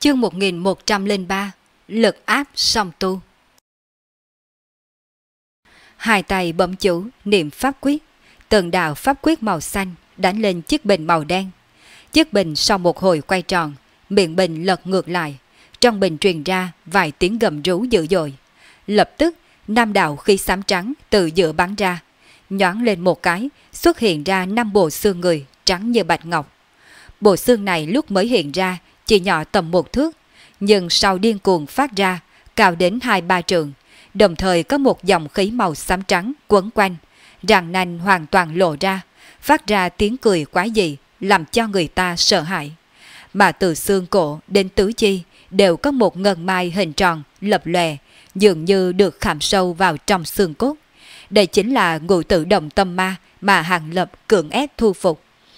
Chương 1103. Lực áp song tu. Hai tay bấm chú niệm pháp quyết, từng đạo pháp quyết màu xanh đánh lên chiếc bình màu đen. Chiếc bình sau một hồi quay tròn, miệng bình lật ngược lại, trong bình truyền ra vài tiếng gầm rú dữ dội. Lập tức, năm đạo khí xám trắng từ giữa bắn ra, nhoáng lên một cái, xuất hiện ra 5 bộ xương người trắng như bạch ngọc. Bộ xương này lúc mới hiện ra chỉ nhỏ tầm 1 thước, nhưng sau điên cuồng phát ra cao đến 2-3 trượng, đồng thời có một dòng khí màu xám trắng quấn quanh, răng nanh hoàn toàn lộ ra, phát ra tiếng cười quái dị làm cho người ta sợ hãi. Mà từ xương cổ đến tứ chi đều có một ngân mai hình tròn lập lòe, dường như được khảm sâu vào trong xương cốt. Đây chính là ngũ tử đồng tâm ma mà Hàng Lập cưỡng ép thu phục.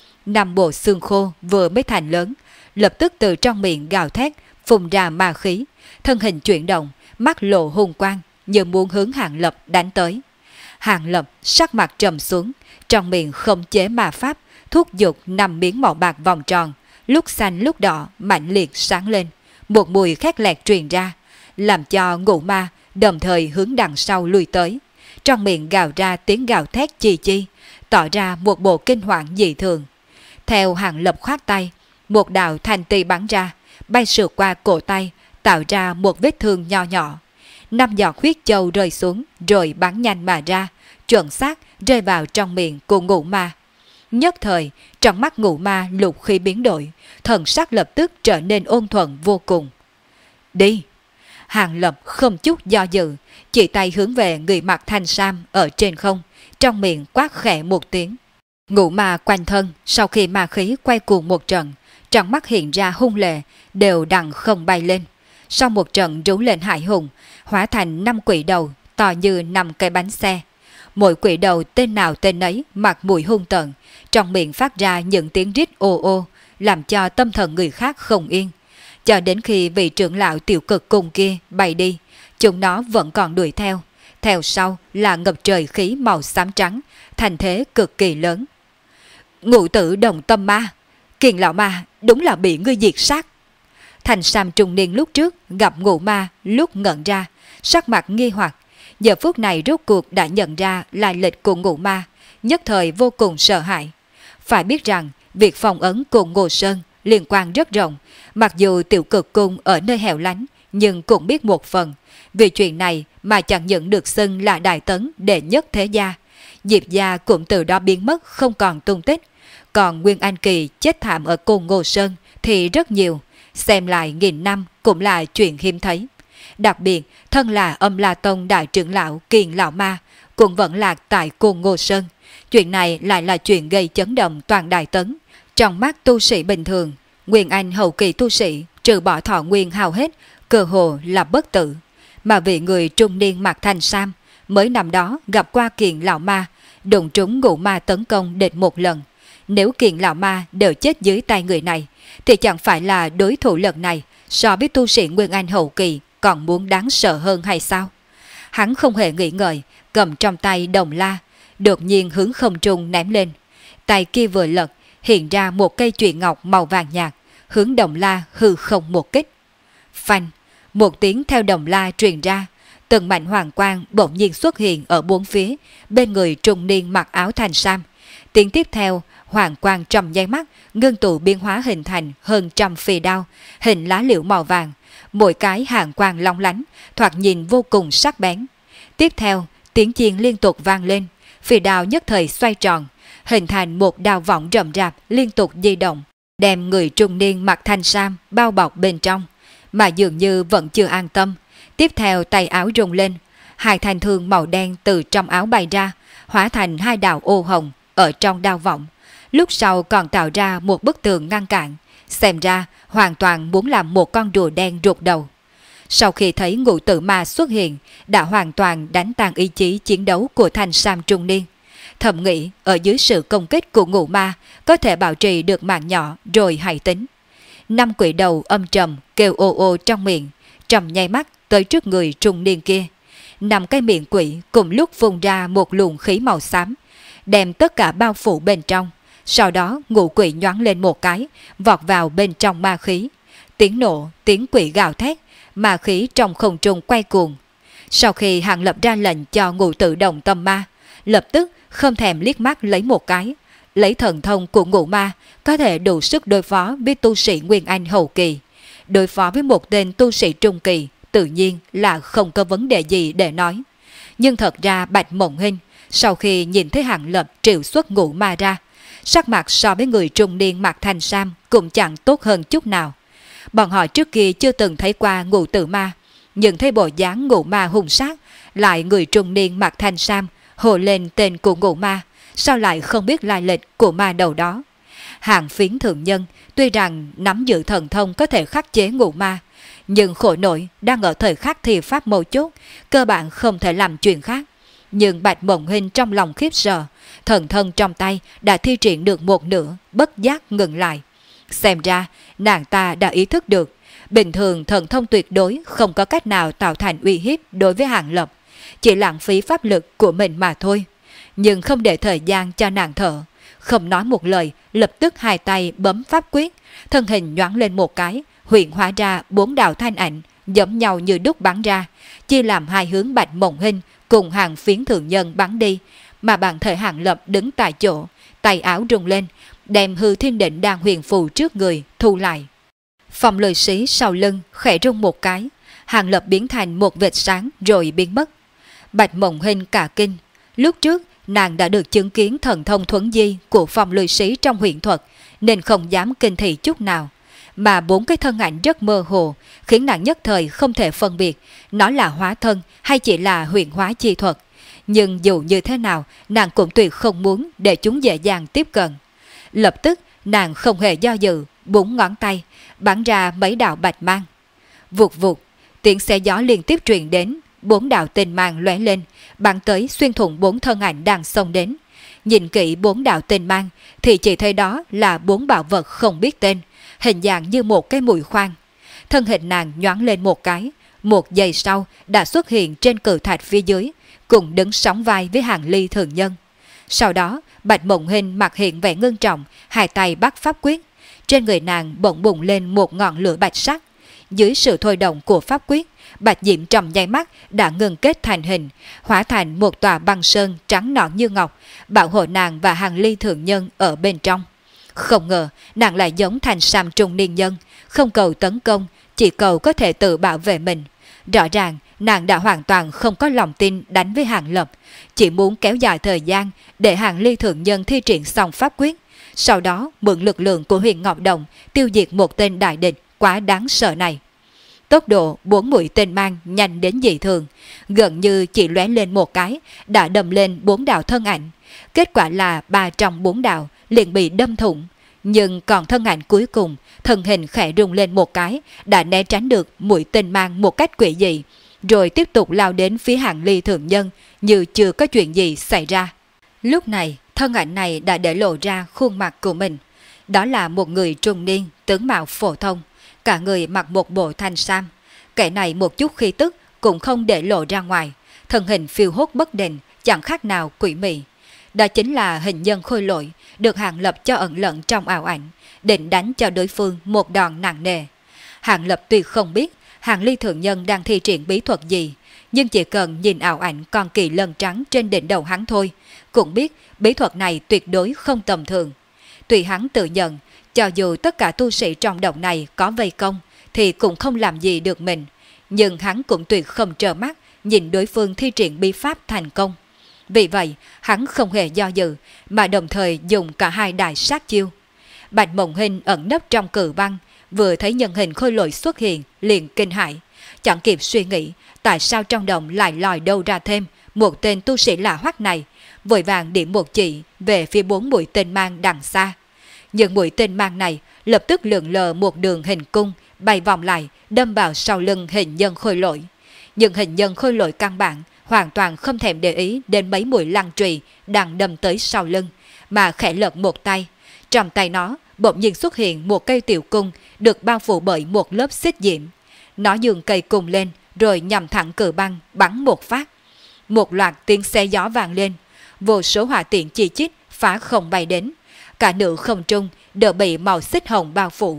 5 bộ xương khô vừa mới thành lớn, lập tức từ trong miệng gào thét phun ra ma khí, thân hình chuyển động, mắt lộ hung quang như muốn hướng Hàng Lập đánh tới. Hàng Lập sắc mặt trầm xuống, trong miệng không chế ma pháp, thúc giục 5 miếng màu bạc vòng tròn, lúc xanh lúc đỏ mạnh liệt sáng lên, một mùi khét lẹt truyền ra, làm cho ngũ ma đồng thời hướng đằng sau lùi tới. Trong miệng gào ra tiếng gào thét chi chi, tỏ ra một bộ kinh hoàng dị thường. Theo Hàng Lập khoát tay, một đạo thanh ti bắn ra, bay sượt qua cổ tay, tạo ra một vết thương nho nhỏ. 5 giọt huyết châu rơi xuống rồi bắn nhanh mà ra, chuẩn xác rơi vào trong miệng của ngũ ma. Nhất thời, trong mắt ngũ ma lục khí biến đổi, thần sắc lập tức trở nên ôn thuận vô cùng. Đi! Hàng Lập không chút do dự, chỉ tay hướng về người mặc thanh sam ở trên không, trong miệng quát khẽ một tiếng. Ngũ ma quanh thân sau khi ma khí quay cuồng một trận, trong mắt hiện ra hung lệ, đều đặn không bay lên. Sau một trận rú lên hải hùng, hóa thành 5 quỷ đầu to như 5 cái bánh xe. Mỗi quỷ đầu tên nào tên ấy mặt mũi hung tợn, trong miệng phát ra những tiếng rít ô ô, làm cho tâm thần người khác không yên. Cho đến khi vị trưởng lão tiểu cực cùng kia bay đi, chúng nó vẫn còn đuổi theo. Theo sau là ngập trời khí màu xám trắng, thành thế cực kỳ lớn. Ngũ tử đồng tâm ma, Kiền lão ma đúng là bị ngươi diệt sát. Thành sam trung niên lúc trước gặp ngũ ma lúc ngẩn ra, sắc mặt nghi hoặc, giờ phút này rốt cuộc đã nhận ra lai lịch của ngũ ma, nhất thời vô cùng sợ hãi. Phải biết rằng việc phong ấn cùng Ngô Sơn liên quan rất rộng, mặc dù tiểu cực cung ở nơi hẻo lánh, nhưng cũng biết một phần. Vì chuyện này mà chẳng những được xưng là đại tấn đệ nhất thế gia, Diệp gia cũng từ đó biến mất không còn tung tích. Còn Nguyên Anh Kỳ chết thảm ở côn Ngô Sơn thì rất nhiều, xem lại nghìn năm cũng là chuyện hiếm thấy. Đặc biệt, thân là Âm La Tông đại trưởng lão Kiền lão ma cũng vẫn lạc tại côn Ngô Sơn. Chuyện này lại là chuyện gây chấn động toàn đại tấn. Trong mắt tu sĩ bình thường, Nguyên Anh hậu kỳ tu sĩ trừ bỏ thọ nguyên hao hết, cơ hồ là bất tử. Mà vị người trung niên mặc thanh sam mới năm đó gặp qua Kiền lão ma, đụng trúng ngũ ma tấn công địch một lần. Nếu Kiền lão ma đều chết dưới tay người này, thì chẳng phải là đối thủ lần này so với tu sĩ Nguyên Anh hậu kỳ còn muốn đáng sợ hơn hay sao? Hắn không hề nghĩ ngợi, cầm trong tay đồng la, đột nhiên hướng không trung ném lên. Tay kia vừa lật, hiện ra một cây chùy ngọc màu vàng nhạt, hướng đồng la hư không một kích. Phanh, một tiếng theo đồng la truyền ra, từng mảnh hoàng quang bỗng nhiên xuất hiện ở bốn phía, bên người trung niên mặc áo thanh sam. Tiếng tiếp theo, hoàng quang trong nháy mắt ngưng tụ biến hóa hình thành hơn trăm phi đao, hình lá liễu màu vàng, mỗi cái hàng quang long lánh, thoạt nhìn vô cùng sắc bén. Tiếp theo, tiếng chiên liên tục vang lên, phi đao nhất thời xoay tròn, hình thành một đao võng rậm rạp liên tục di động, đem người trung niên mặc thanh sam bao bọc bên trong. Mà dường như vẫn chưa an tâm, tiếp theo tay áo rung lên, 2 thanh thương màu đen từ trong áo bay ra, hóa thành 2 đạo ô hồng ở trong đao võng. Lúc sau còn tạo ra một bức tường ngăn cản, xem ra hoàn toàn muốn làm một con rùa đen rụt đầu. Sau khi thấy ngũ tử ma xuất hiện, đã hoàn toàn đánh tan ý chí chiến đấu của thanh sam trung niên. Thầm nghĩ ở dưới sự công kích của ngũ ma có thể bảo trì được mạng nhỏ rồi hãy tính. 5 quỷ đầu âm trầm kêu ô ô trong miệng, trong nháy mắt tới trước người trung niên kia. 5 cái miệng quỷ cùng lúc phun ra một luồng khí màu xám, đem tất cả bao phủ bên trong. Sau đó ngũ quỷ nhoáng lên một cái, vọt vào bên trong ma khí. tiếng nổ, tiếng quỷ gào thét, ma khí trong không trung quay cuồng. Sau khi Hàng Lập ra lệnh cho Ngũ Tử Đồng Tâm Ma, lập tức không thèm liếc mắt lấy một cái, lấy thần thông của Ngũ Ma có thể đủ sức đối phó với tu sĩ Nguyên Anh hậu kỳ, đối phó với một tên tu sĩ trung kỳ, tự nhiên là không có vấn đề gì để nói. Nhưng thật ra Bạch Mộng Hinh sau khi nhìn thấy Hàng Lập triệu xuất Ngũ Ma ra, sắc mặt so với người trung niên mặc thanh sam cũng chẳng tốt hơn chút nào. Bọn họ trước kia chưa từng thấy qua Ngũ Tử Ma, nhưng thấy bộ dáng Ngũ Ma hung sát, lại người trung niên mặc thanh sam hồ lên tên của Ngũ Ma, sao lại không biết lai lịch của ma đầu đó. Hàng Phiến thượng nhân tuy rằng nắm giữ thần thông có thể khắc chế Ngũ Ma, nhưng khổ nổi đang ở thời khắc thi pháp mấu chốt, cơ bản không thể làm chuyện khác. Nhưng Bạch Mộng Hinh trong lòng khiếp sợ, thần thân trong tay đã thi triển được một nửa, bất giác ngừng lại. Xem ra nàng ta đã ý thức được, bình thường thần thông tuyệt đối không có cách nào tạo thành uy hiếp đối với Hàng Lập, chỉ lãng phí pháp lực của mình mà thôi. Nhưng không để thời gian cho nàng thở, không nói một lời, lập tức hai tay bấm pháp quyết, thân hình nhoáng lên một cái, hiện hóa ra 4 đạo thanh ảnh giống nhau như đúc bắn ra, chia làm hai hướng Bạch Mộng Hinh cùng Hàng Phiến thượng nhân bắn đi, mà bản thể Hàng Lập đứng tại chỗ, tay áo rung lên, đem Hư Thiên Định Đan huyền phù trước người thu lại. Phong Lôi Sĩ sau lưng khẽ rung một cái, Hàng Lập biến thành một vệt sáng rồi biến mất. Bạch Mộng Hinh cả kinh, lúc trước nàng đã được chứng kiến thần thông thuấn di của Phong Lôi Sĩ trong huyền thuật, nên không dám kinh thị chút nào. Mà 4 cái thân ảnh rất mơ hồ, khiến nàng nhất thời không thể phân biệt nó là hóa thân hay chỉ là huyền hóa chi thuật. Nhưng dù như thế nào, nàng cũng tuyệt không muốn để chúng dễ dàng tiếp cận. Lập tức, nàng không hề do dự, 4 ngón tay, bắn ra mấy đạo bạch mang. Vụt vụt, tiếng xe gió liên tiếp truyền đến, 4 đạo tinh mang lóe lên, bắn tới xuyên thủng 4 thân ảnh đang xông đến. Nhìn kỹ 4 đạo tinh mang, thì chỉ thấy đó là 4 bảo vật không biết tên, hình dạng như một cái mũi khoan. Thân hình nàng nhoáng lên một cái, một giây sau đã xuất hiện trên cự thạch phía dưới, cùng đứng sóng vai với Hàng Ly thượng nhân. Sau đó, Bạch Mộng Hinh mặt hiện vẻ ngưng trọng, hai tay bắt pháp quyết. Trên người nàng bỗng bùng lên một ngọn lửa bạch sắc. Dưới sự thôi động của pháp quyết, Bạch Diệm trong nháy mắt đã ngừng kết thành hình, hóa thành một tòa băng sơn trắng nõn như ngọc, bảo hộ nàng và Hàng Ly thượng nhân ở bên trong. Không ngờ nàng lại giống thành Sam trung niên nhân, không cầu tấn công, chỉ cầu có thể tự bảo vệ mình. Rõ ràng nàng đã hoàn toàn không có lòng tin đánh với Hàng Lập, chỉ muốn kéo dài thời gian để Hàng Ly thượng nhân thi triển xong pháp quyết, sau đó mượn lực lượng của Huyền Ngọc Đồng tiêu diệt một tên đại địch quá đáng sợ này. Tốc độ 4 mũi tên mang nhanh đến dị thường, gần như chỉ lóe lên một cái đã đâm lên 4 đạo thân ảnh. Kết quả là 3 trong 4 đạo liền bị đâm thủng, nhưng còn thân ảnh cuối cùng, thân hình khẽ rung lên một cái đã né tránh được mũi tên mang một cách quỷ dị, rồi tiếp tục lao đến phía Hàng Ly thượng nhân như chưa có chuyện gì xảy ra. Lúc này, thân ảnh này đã để lộ ra khuôn mặt của mình. Đó là một người trung niên, tướng mạo phổ thông, cả người mặc một bộ thanh sam. Kẻ này một chút khí tức cũng không để lộ ra ngoài, thân hình phiêu hốt bất định, chẳng khác nào quỷ mị. Đó chính là hình nhân Khôi Lỗi, được Hàng Lập cho ẩn lẫn trong ảo ảnh, định đánh cho đối phương một đòn nặng nề. Hàng Lập tuy không biết Hàng Ly thượng nhân đang thi triển bí thuật gì, nhưng chỉ cần nhìn ảo ảnh con kỳ lân trắng trên đỉnh đầu hắn thôi, cũng biết bí thuật này tuyệt đối không tầm thường. Tuy hắn tự nhận, cho dù tất cả tu sĩ trong động này có vây công, thì cũng không làm gì được mình, nhưng hắn cũng tuyệt không trơ mắt nhìn đối phương thi triển bí pháp thành công. Vì vậy, hắn không hề do dự, mà đồng thời dùng cả hai đại sát chiêu. Bạch Mộng Hinh ẩn nấp trong cự băng, vừa thấy nhân hình Khôi Lỗi xuất hiện, liền kinh hãi, chẳng kịp suy nghĩ tại sao trong động lại lòi đâu ra thêm một tên tu sĩ lạ hoắc này, vội vàng điểm một chỉ về phía 4 mũi tên mang đằng xa. Nhưng mũi tên mang này lập tức lượn lờ một đường hình cung, bay vòng lại, đâm vào sau lưng hình nhân Khôi Lỗi. Nhưng hình nhân Khôi Lỗi căn bản hoàn toàn không thèm để ý đến mấy mũi lăng trùy đang đâm tới sau lưng, mà khẽ lật một tay. Trong tay nó bỗng nhiên xuất hiện một cây tiểu cung được bao phủ bởi một lớp xích diễm. Nó dường cây cung lên rồi nhằm thẳng cự băng bắn một phát. Một loạt tiếng xe gió vang lên, vô số hỏa tiễn chi chít phá không bay đến. Cả nửa không trung đều bị màu xích hồng bao phủ.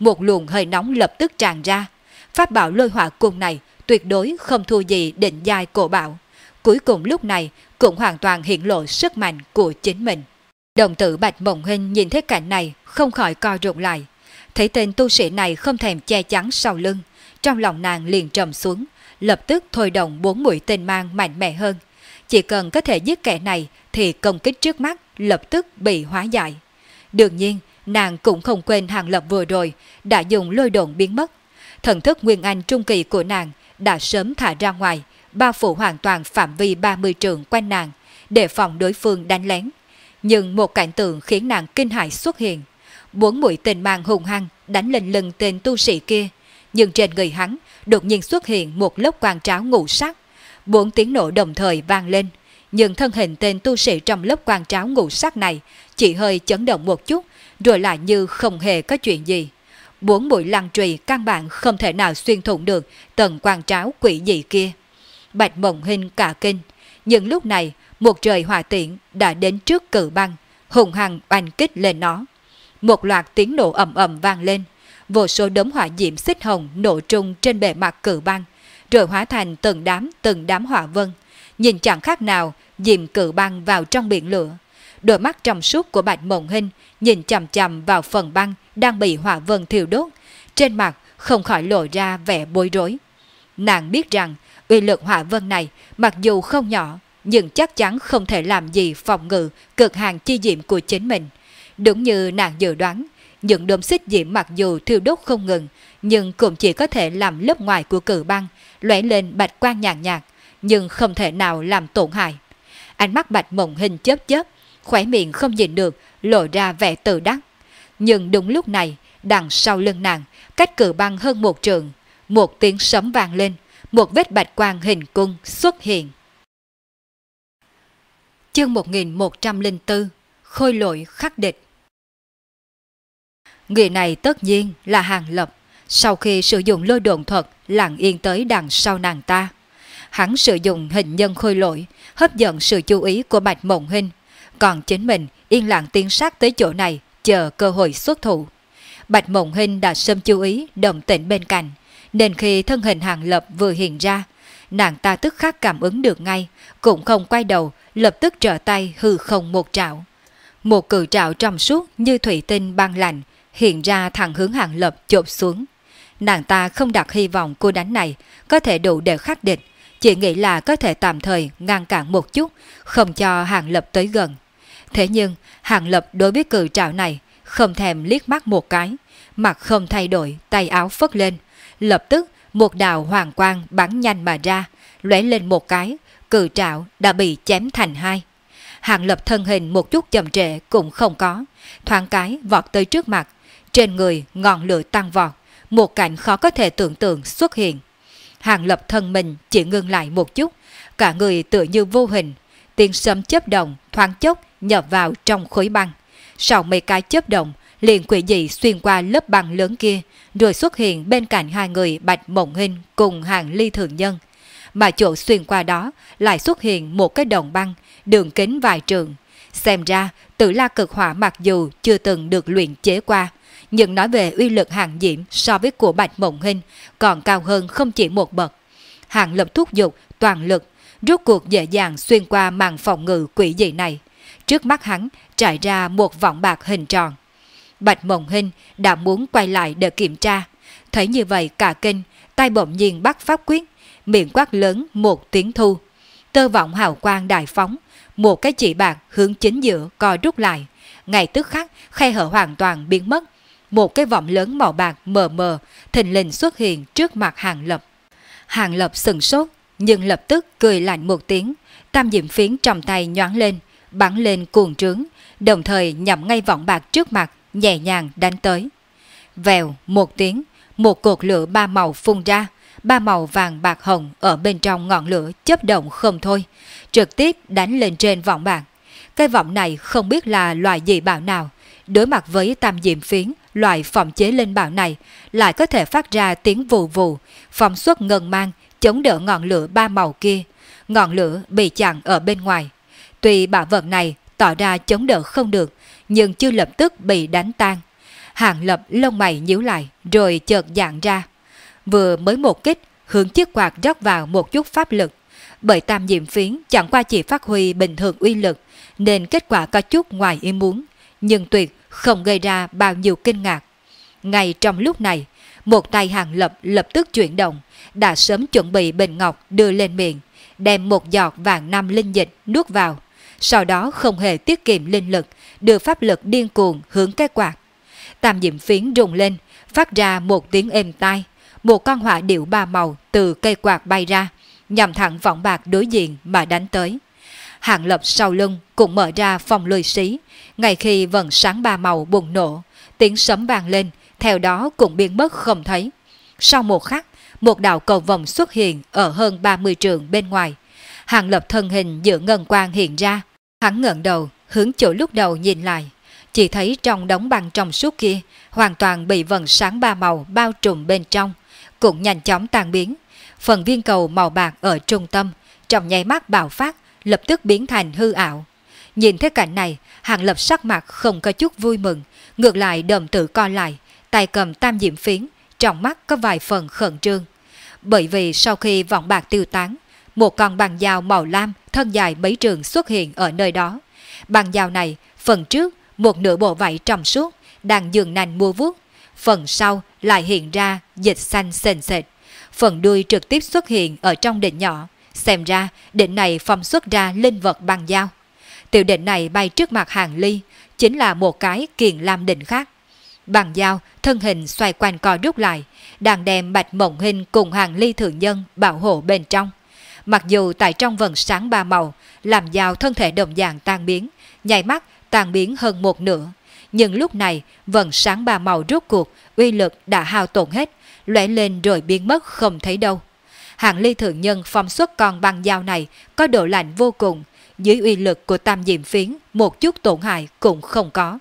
một luồng hơi nóng lập tức tràn ra. Pháp bảo lôi hỏa cung này tuyệt đối không thua gì định giai cổ bảo. Cuối cùng lúc này cũng hoàn toàn hiện lộ sức mạnh của chính mình. Đồng tử Bạch Mộng Hinh nhìn thấy cảnh này không khỏi co rụt lại. Thấy tên tu sĩ này không thèm che chắn sau lưng, trong lòng nàng liền trầm xuống, lập tức thôi động 4 mũi tên mang mạnh mẽ hơn. Chỉ cần có thể giết kẻ này thì công kích trước mắt lập tức bị hóa giải. Đương nhiên, nàng cũng không quên Hàng Lập vừa rồi đã dùng lôi độn biến mất. Thần thức Nguyên Anh trung kỳ của nàng đã sớm thả ra ngoài, bao phủ hoàn toàn phạm vi 30 trượng quanh nàng, để phòng đối phương đánh lén. Nhưng một cảnh tượng khiến nàng kinh hãi xuất hiện. 4 mũi tên mang hùng hăng đánh lên lưng tên tu sĩ kia, nhưng trên người hắn đột nhiên xuất hiện một lớp quang tráo ngũ sắc. 4 tiếng nổ đồng thời vang lên, nhưng thân hình tên tu sĩ trong lớp quang tráo ngũ sắc này chỉ hơi chấn động một chút, rồi lại như không hề có chuyện gì. 4 mũi lăng trùy căn bản không thể nào xuyên thủng được tầng quang tráo quỷ dị kia. Bạch Mộng Hinh cả kinh, nhưng lúc này một trời hỏa tiễn đã đến trước Cự Băng, hùng hăng oanh kích lên nó. Một loạt tiếng nổ ầm ầm vang lên, vô số đốm hỏa diễm xích hồng nổ trung trên bề mặt Cự Băng, rồi hóa thành từng đám hỏa vân, nhìn chẳng khác nào dìm Cự Băng vào trong biển lửa. Đôi mắt trong suốt của Bạch Mộng Hinh nhìn chằm chằm vào phần băng đang bị hỏa vân thiêu đốt, trên mặt không khỏi lộ ra vẻ bối rối. Nàng biết rằng uy lực hỏa vân này mặc dù không nhỏ, nhưng chắc chắn không thể làm gì phòng ngự cực hạn chi diệm của chính mình. Đúng như nàng dự đoán, những đốm xích diễm mặc dù thiêu đốt không ngừng, nhưng cũng chỉ có thể làm lớp ngoài của Cự Băng lóe lên bạch quang nhàn nhạt, nhưng không thể nào làm tổn hại. Ánh mắt Bạch Mộng Hinh chớp chớp, khóe miệng không nhìn được lộ ra vẻ tự đắc. Nhưng đúng lúc này, đằng sau lưng nàng, cách Cự Băng hơn 1 trượng, một tiếng sấm vang lên, một vết bạch quang hình cung xuất hiện. Chương 1104, Khôi Lỗi khắc địch. Người này tất nhiên là Hàng Lập. Sau khi sử dụng lôi độn thuật lặng yên tới đằng sau nàng ta, hắn sử dụng hình nhân khôi lỗi hấp dẫn sự chú ý của Bạch Mộng Hinh, còn chính mình yên lặng tiến sát tới chỗ này chờ cơ hội xuất thủ. Bạch Mộng Hinh đã sớm chú ý động tĩnh bên cạnh, nên khi thân hình Hàng Lập vừa hiện ra, nàng ta tức khắc cảm ứng được ngay, cũng không quay đầu, lập tức trở tay hư không một trảo. Một cự trảo trong suốt như thủy tinh băng lạnh hiện ra thẳng hướng Hàng Lập chộp xuống. Nàng ta không đặt hy vọng cú đánh này có thể đủ để khắc địch, chỉ nghĩ là có thể tạm thời ngăn cản một chút, không cho Hàng Lập tới gần. Thế nhưng Hàng Lập đối với cự trảo này không thèm liếc mắt một cái, mặt không thay đổi, tay áo phất lên, lập tức một đạo hoàng quang bắn nhanh mà ra, lóe lên một cái, cự trảo đã bị chém thành hai. Hàng Lập thân hình một chút chậm trễ cũng không có, thoáng cái vọt tới trước mặt, trên người ngọn lửa tăng vọt, một cảnh khó có thể tưởng tượng xuất hiện. Hàng Lập thân mình chỉ ngưng lại một chút, cả người tựa như vô hình, tiếng sấm chớp động thoáng chốc nhập vào trong khối băng. Sau mấy cái chớp động, liền quỷ dị xuyên qua lớp băng lớn kia, rồi xuất hiện bên cạnh hai người Bạch Mộng Hinh cùng Hàng Ly thường nhân. Mà chỗ xuyên qua đó lại xuất hiện một cái đồng băng, đường kính vài trượng. Xem ra Tử La Cực Hỏa mặc dù chưa từng được luyện chế qua, nhưng nói về uy lực hàng diễm so với của Bạch Mộng Hinh còn cao hơn không chỉ một bậc. Hàng Lập thúc giục toàn lực, rốt cuộc dễ dàng xuyên qua màn phòng ngự quỷ dị này. Trước mắt hắn trải ra một võng bạc hình tròn. Bạch Mộng Hinh đã muốn quay lại để kiểm tra, thấy như vậy cả kinh, tay bỗng nhiên bắt pháp quyết, miệng quát lớn một tiếng thu. Tơ vọng hào quang đại phóng, một cái chỉ bạc hướng chính giữa co rút lại, ngay tức khắc khe hở hoàn toàn biến mất. Một cái vọng lớn màu bạc mờ mờ thình lình xuất hiện trước mặt Hàng Lập. Hàng Lập sừng sốt, nhưng lập tức cười lạnh một tiếng, tam diệm phiến trong tay nhoáng lên, bắn lên cuồng trướng, đồng thời nhắm ngay vọng bạc trước mặt, nhẹ nhàng đánh tới. Vèo một tiếng, một cột lửa ba màu phun ra, ba màu vàng bạc hồng ở bên trong ngọn lửa chớp động không thôi, trực tiếp đánh lên trên vọng bạc. Cái vọng này không biết là loại gì bảo nào, đối mặt với tam diệm phiến, loại phòng chế linh bảo này lại có thể phát ra tiếng vù vù, phóng xuất ngân mang chống đỡ ngọn lửa ba màu kia. Ngọn lửa bị chặn ở bên ngoài. Tuy bảo vật này tỏ ra chống đỡ không được, nhưng chưa lập tức bị đánh tan. Hàng Lập lông mày nhíu lại rồi chợt giãn ra. Vừa mới một kích, hướng chiếc quạt rót vào một chút pháp lực. Bởi tam diệm phiến chẳng qua chỉ phát huy bình thường uy lực, nên kết quả có chút ngoài ý muốn, nhưng tuyệt không gây ra bao nhiêu kinh ngạc. Ngay trong lúc này, một tay Hàng Lập lập tức chuyển động, đã sớm chuẩn bị bình ngọc đưa lên miệng, đem một giọt vàng năm linh dịch nuốt vào, sau đó không hề tiết kiệm linh lực, đưa pháp lực điên cuồng hướng cái quạt. Tam diệm phiến rung lên, phát ra một tiếng êm tai, một con hỏa điệu ba màu từ cây quạt bay ra, nhằm thẳng võng bạc đối diện mà đánh tới. Hàng Lập sau lưng cũng mở ra phòng lười xí, ngay khi vầng sáng ba màu bùng nổ, tiếng sấm vang lên, theo đó cũng biến mất không thấy. Sau một khắc, một đạo cầu vồng xuất hiện ở hơn 30 trượng bên ngoài. Hàng Lập thân hình giữa ngân quang hiện ra, hắn ngẩng đầu hướng chỗ lúc đầu nhìn lại, chỉ thấy trong đống băng trong suốt kia hoàn toàn bị vầng sáng ba màu bao trùm bên trong, cũng nhanh chóng tan biến. Phần viên cầu màu bạc ở trung tâm trong nháy mắt bạo phát, lập tức biến thành hư ảo. Nhìn thấy cảnh này, Hàng Lập sắc mặt không có chút vui mừng, ngược lại đờm tự co lại, tay cầm tam diệm phiến, trong mắt có vài phần khẩn trương. Bởi vì sau khi vọng bạc tiêu tán, một con băng dao màu lam thân dài mấy trường xuất hiện ở nơi đó. Băng dao này, phần trước một nửa bộ vảy trong suốt đang dường nành mua vuốt, phần sau lại hiện ra dịch xanh sền sệt. Phần đuôi trực tiếp xuất hiện ở trong đỉnh nhỏ, xem ra đỉnh này phong xuất ra linh vật băng dao. Tiểu đỉnh này bay trước mặt Hàng Ly, chính là một cái kiền lam đỉnh khác. Băng dao thân hình xoay quanh co rút lại, đang đem Bạch Mộng Hinh cùng Hàng Ly thượng nhân bảo hộ bên trong. Mặc dù tại trong vầng sáng ba màu, làm dao thân thể đồng dạng tan biến, nháy mắt tan biến hơn một nửa, nhưng lúc này vầng sáng ba màu rốt cuộc uy lực đã hao tổn hết, lóe lên rồi biến mất không thấy đâu. Hàng Ly thượng nhân phong xuất con băng dao này có độ lạnh vô cùng, dưới uy lực của tam diệm phiến một chút tổn hại cũng không có.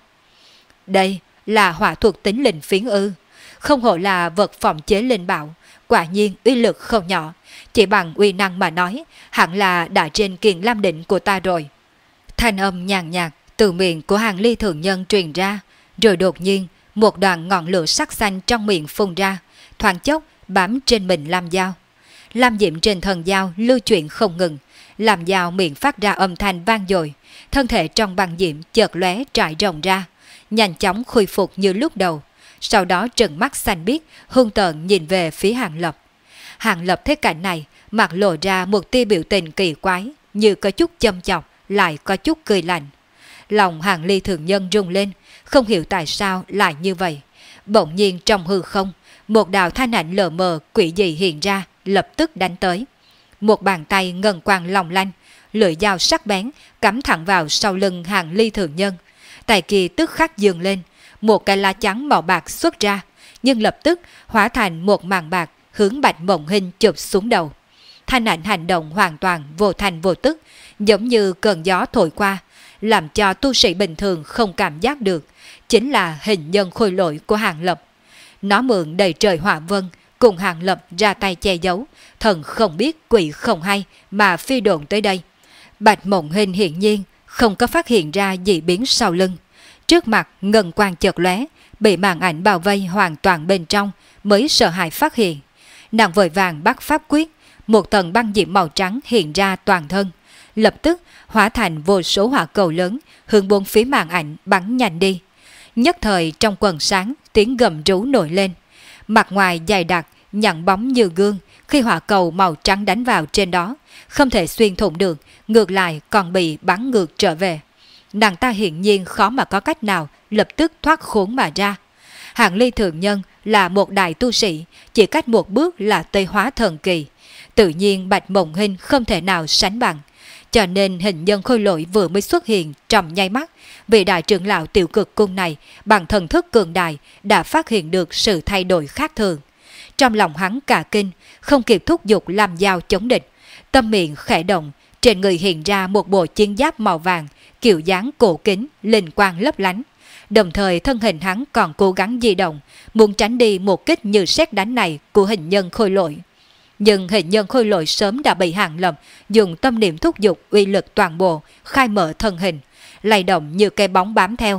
Đây là hỏa thuộc tính linh phiến ư? Không hổ là vật phòng chế linh bảo, quả nhiên uy lực không nhỏ, chỉ bằng uy năng mà nói, hẳn là đã trên kiền lam đỉnh của ta rồi. Thanh âm nhàn nhạt từ miệng của Hàng Ly thượng nhân truyền ra, rồi đột nhiên một đoàn ngọn lửa sắc xanh trong miệng phun ra, thoáng chốc bám trên mình lam dao. Lam diệm trên thần dao lưu chuyển không ngừng, làm dao miệng phát ra âm thanh vang dội, thân thể trong băng diệm chợt lóe trải rộng ra, nhanh chóng khôi phục như lúc đầu, sau đó trừng mắt xanh biếc hung tợn nhìn về phía Hàng Lập. Hàng Lập thấy cảnh này, mặt lộ ra một tia biểu tình kỳ quái, như có chút châm chọc, lại có chút cười lạnh. Lòng Hàng Ly thượng nhân rung lên, không hiểu tại sao lại như vậy. Bỗng nhiên trong hư không, một đạo thanh ảnh lờ mờ quỷ dị hiện ra, lập tức đánh tới. Một bàn tay ngân quang long lanh, lưỡi dao sắc bén cắm thẳng vào sau lưng Hàng Ly thượng nhân. Tay kia tức khắc dường lên, một cái lá trắng màu bạc xuất ra, nhưng lập tức hóa thành một màn bạc hướng Bạch Mộng Hinh chụp xuống đầu. Thanh ảnh hành động hoàn toàn vô thành vô tức, giống như cơn gió thổi qua, làm cho tu sĩ bình thường không cảm giác được, chính là hình nhân khôi lỗi của Hàng Lập. Nó mượn đầy trời hỏa vân, cùng Hàng Lập ra tay che giấu, thần không biết quỷ không hay mà phi độn tới đây. Bạch Mộng Hinh hiển nhiên không có phát hiện ra dị biến sau lưng. Trước mặt ngân quang chợt lóe, bị màn ảnh bao vây hoàn toàn bên trong, mới sợ hãi phát hiện. Nàng vội vàng bắt pháp quyết, một tầng băng diệm màu trắng hiện ra toàn thân, lập tức hóa thành vô số hỏa cầu lớn hướng bốn phía màn ảnh bắn nhanh đi. Nhất thời trong quần sáng tiếng gầm rú nổi lên, mặt ngoài dày đặc nhẵn bóng như gương, khi hỏa cầu màu trắng đánh vào trên đó không thể xuyên thủng được, ngược lại còn bị bắn ngược trở về. Nàng ta hiển nhiên khó mà có cách nào lập tức thoát khốn mà ra. Hàng Ly thượng nhân là một đại tu sĩ, chỉ cách một bước là Tây Hóa thần kỳ, tự nhiên Bạch Mộng Hinh không thể nào sánh bằng. Cho nên hình nhân khôi lỗi vừa mới xuất hiện trong nháy mắt, vị đại trưởng lão Tiểu Cực cung này bằng thần thức cường đại đã phát hiện được sự thay đổi khác thường. Trong lòng hắn cả kinh, không kịp thúc giục làm dao chống địch, tâm miệng khẽ động, trên người hiện ra một bộ chiến giáp màu vàng, kiểu dáng cổ kính, linh quang lấp lánh. Đồng thời thân hình hắn còn cố gắng di động, muốn tránh đi một kích như sét đánh này của hình nhân khôi lỗi. Nhưng hình nhân khôi lỗi sớm đã bị Hàng Lập dùng tâm niệm thúc giục uy lực toàn bộ, khai mở thân hình, lay động như cây bóng bám theo.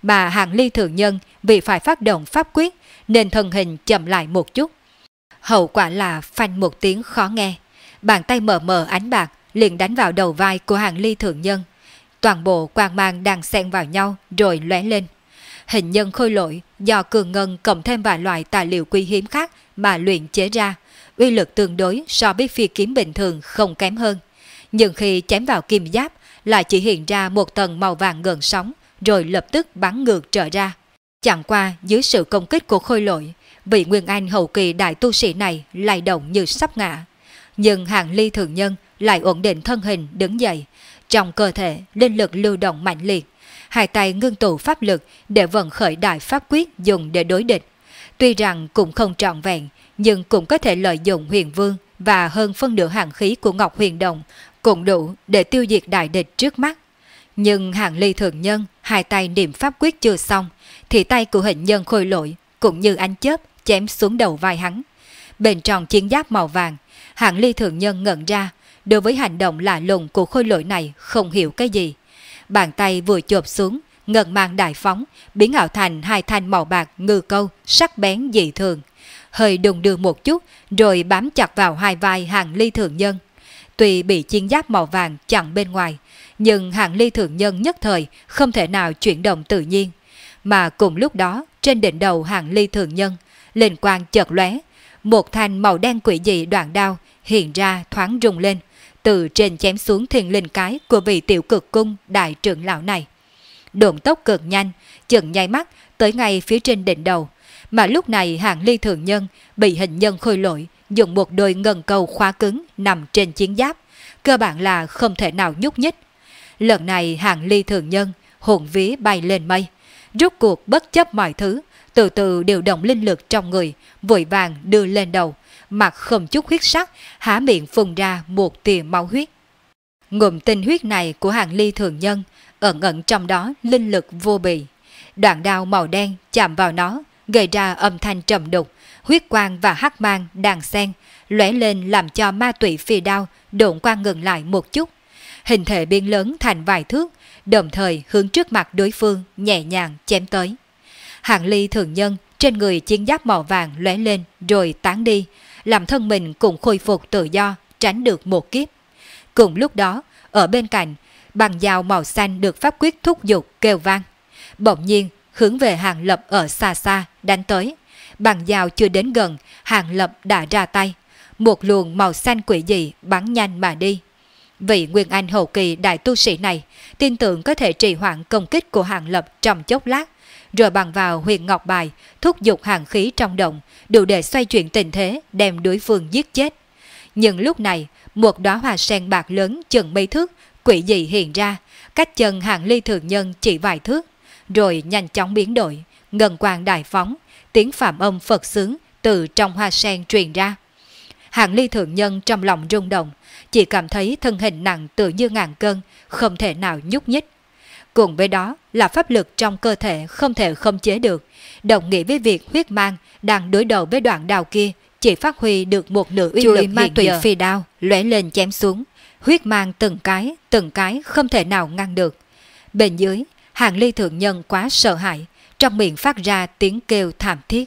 mà Hạng Ly Thượng Nhân vì phải phát động pháp quyết nên thân hình chậm lại một chút. Hậu quả là phanh một tiếng khó nghe, bàn tay mờ mờ ánh bạc liền đánh vào đầu vai của Hạng Ly Thượng Nhân. Toàn bộ quang mang đang xen vào nhau rồi lóe lên. Hình nhân khôi lỗi do cường ngân cộng thêm vài loại tài liệu quý hiếm khác mà luyện chế ra, uy lực tương đối so với phi kiếm bình thường không kém hơn. Nhưng khi chém vào kim giáp lại chỉ hiện ra một tầng màu vàng gợn sóng rồi lập tức bắn ngược trở ra. Chẳng qua dưới sự công kích của khôi lỗi, vị Nguyên Anh hậu kỳ đại tu sĩ này lay động như sắp ngã. Nhưng Hạng Ly Thượng Nhân lại ổn định thân hình đứng dậy, trong cơ thể linh lực lưu động mạnh liệt, hai tay ngưng tụ pháp lực để vận khởi đại pháp quyết dùng để đối địch. Tuy rằng cũng không trọn vẹn, nhưng cũng có thể lợi dụng Huyền Vương và hơn phân nửa hàn khí của Ngọc Huyền Đồng, cũng đủ để tiêu diệt đại địch trước mắt. Nhưng Hạng Ly Thượng Nhân hai tay niệm pháp quyết chưa xong, thì tay của hình nhân khôi lỗi cũng như ánh chớp chém xuống đầu vai hắn. Bên trong chiến giáp màu vàng, Hạng Ly Thượng Nhân ngẩn ra, đối với hành động lạ lùng của khôi lỗi này không hiểu cái gì. Bàn tay vừa chộp xuống, ngân mang đại phóng, biến ảo thành hai thanh màu bạc ngư câu sắc bén dị thường, hơi đùng đưa một chút rồi bám chặt vào hai vai Hạng Ly Thượng Nhân. Tuy bị chiến giáp màu vàng chặn bên ngoài, nhưng Hạng Ly Thượng Nhân nhất thời không thể nào chuyển động tự nhiên. Mà cùng lúc đó, trên đỉnh đầu Hạng Ly Thượng Nhân, linh quang chợt lóe, một thanh màu đen quỷ dị đoạn đao hiện ra thoáng rung lên, từ trên chém xuống thiên linh cái của vị tiểu cực cung đại trưởng lão này. Độn tốc cực nhanh, chừng nháy mắt tới ngay phía trên đỉnh đầu, mà lúc này Hạng Ly Thượng Nhân bị hình nhân khôi lỗi dùng một đôi ngân câu khóa cứng nằm trên chiến giáp, cơ bản là không thể nào nhúc nhích. Lần này Hạng Ly Thượng Nhân hồn vía bay lên mây, rút cuộc bất chấp mọi thứ, từ từ điều động linh lực trong người, vội vàng đưa lên đầu, mặt không chút huyết sắc, há miệng phun ra một tia máu huyết. Ngụm tinh huyết này của Hạng Ly Thượng Nhân ẩn ẩn trong đó linh lực vô bì. Đoạn đao màu đen chạm vào nó, gây ra âm thanh trầm đục, huyết quang và hắc mang đàn xen lóe lên làm cho ma tụy phi đao độn quang ngừng lại một chút, hình thể biến lớn thành vài thước, đồng thời hướng trước mặt đối phương nhẹ nhàng chém tới. Hạng Ly Thượng Nhân trên người chiến giáp màu vàng lóe lên rồi tán đi, làm thân mình cũng khôi phục tự do, tránh được một kiếp. Cùng lúc đó, ở bên cạnh, bằng dao màu xanh được pháp quyết thúc giục kêu vang. Bỗng nhiên, hướng về Hàng Lập ở xa xa, đánh tới. Bằng dao chưa đến gần, Hàng Lập đã ra tay. Một luồng màu xanh quỷ dị bắn nhanh mà đi. Vị Nguyên Anh hậu kỳ đại tu sĩ này, tin tưởng có thể trì hoãn công kích của Hàng Lập trong chốc lát, rồi bằng vào huyền ngọc bài, thúc giục hàng khí trong động, đủ để xoay chuyển tình thế, đem đối phương giết chết. Nhưng lúc này, một đóa hoa sen bạc lớn chừng mấy thước, quỷ dị hiện ra, cách chân Hạng Ly Thượng Nhân chỉ vài thước, rồi nhanh chóng biến đổi, ngân quang đại phóng, tiếng phạm âm Phật xướng từ trong hoa sen truyền ra. Hạng Ly Thượng Nhân trong lòng rung động, chỉ cảm thấy thân hình nặng tự như ngàn cân, không thể nào nhúc nhích. Cùng với đó là pháp lực trong cơ thể không thể khống chế được, đồng nghĩa với việc huyết mang đang đối đầu với đoạn đao kia chỉ phát huy được một nửa uy lực ma tụy phi đao lóe lên chém xuống, huyết mang từng cái không thể nào ngăn được. Bên dưới, Hạng Ly Thượng Nhân quá sợ hãi, trong miệng phát ra tiếng kêu thảm thiết.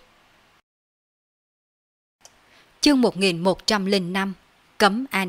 Chương 1105 Cấm Anh.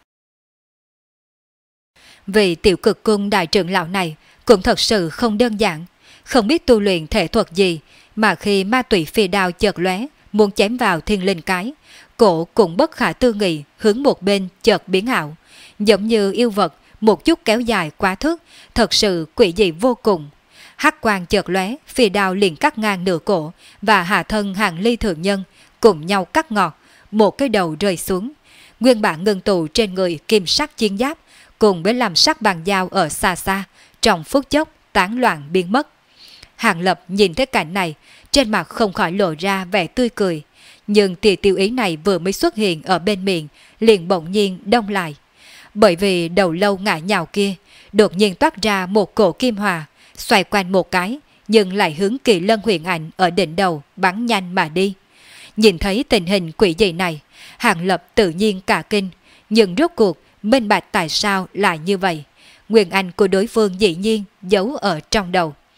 Vị tiểu cực cung đại trưởng lão này cũng thật sự không đơn giản, không biết tu luyện thể thuật gì mà khi ma tụy phi đao chợt lóe muốn chém vào thiên linh cái, cổ cũng bất khả tư nghị hướng một bên chợt biến ảo, giống như yêu vật một chút kéo dài quá thước, thật sự quỷ dị vô cùng. Hắc quang chợt lóe, phi đao liền cắt ngang nửa cổ và hạ thân Hạng Ly Thượng Nhân cùng nhau cắt ngọt, một cái đầu rơi xuống. Nguyên bản ngưng tụ trên người kim sắc chiến giáp cùng với làm sắc bằng dao ở xa xa, trong phút chốc tán loạn biến mất. Hàng Lập nhìn thấy cảnh này, trên mặt không khỏi lộ ra vẻ tươi cười, nhưng tia tiêu ý này vừa mới xuất hiện ở bên miệng, liền bỗng nhiên đông lại. Bởi vì đầu lâu ngã nhào kia, đột nhiên toát ra một cổ kim hòa, xoay quanh một cái, nhưng lại hướng Kỳ Lân Huyền Ảnh ở đỉnh đầu bắn nhanh mà đi. Nhìn thấy tình hình quỷ dị này, Hàng Lập tự nhiên cả kinh, nhưng rốt cuộc minh bạch tại sao lại như vậy. Nguyên Anh của đối phương dĩ nhiên giấu ở trong đầu.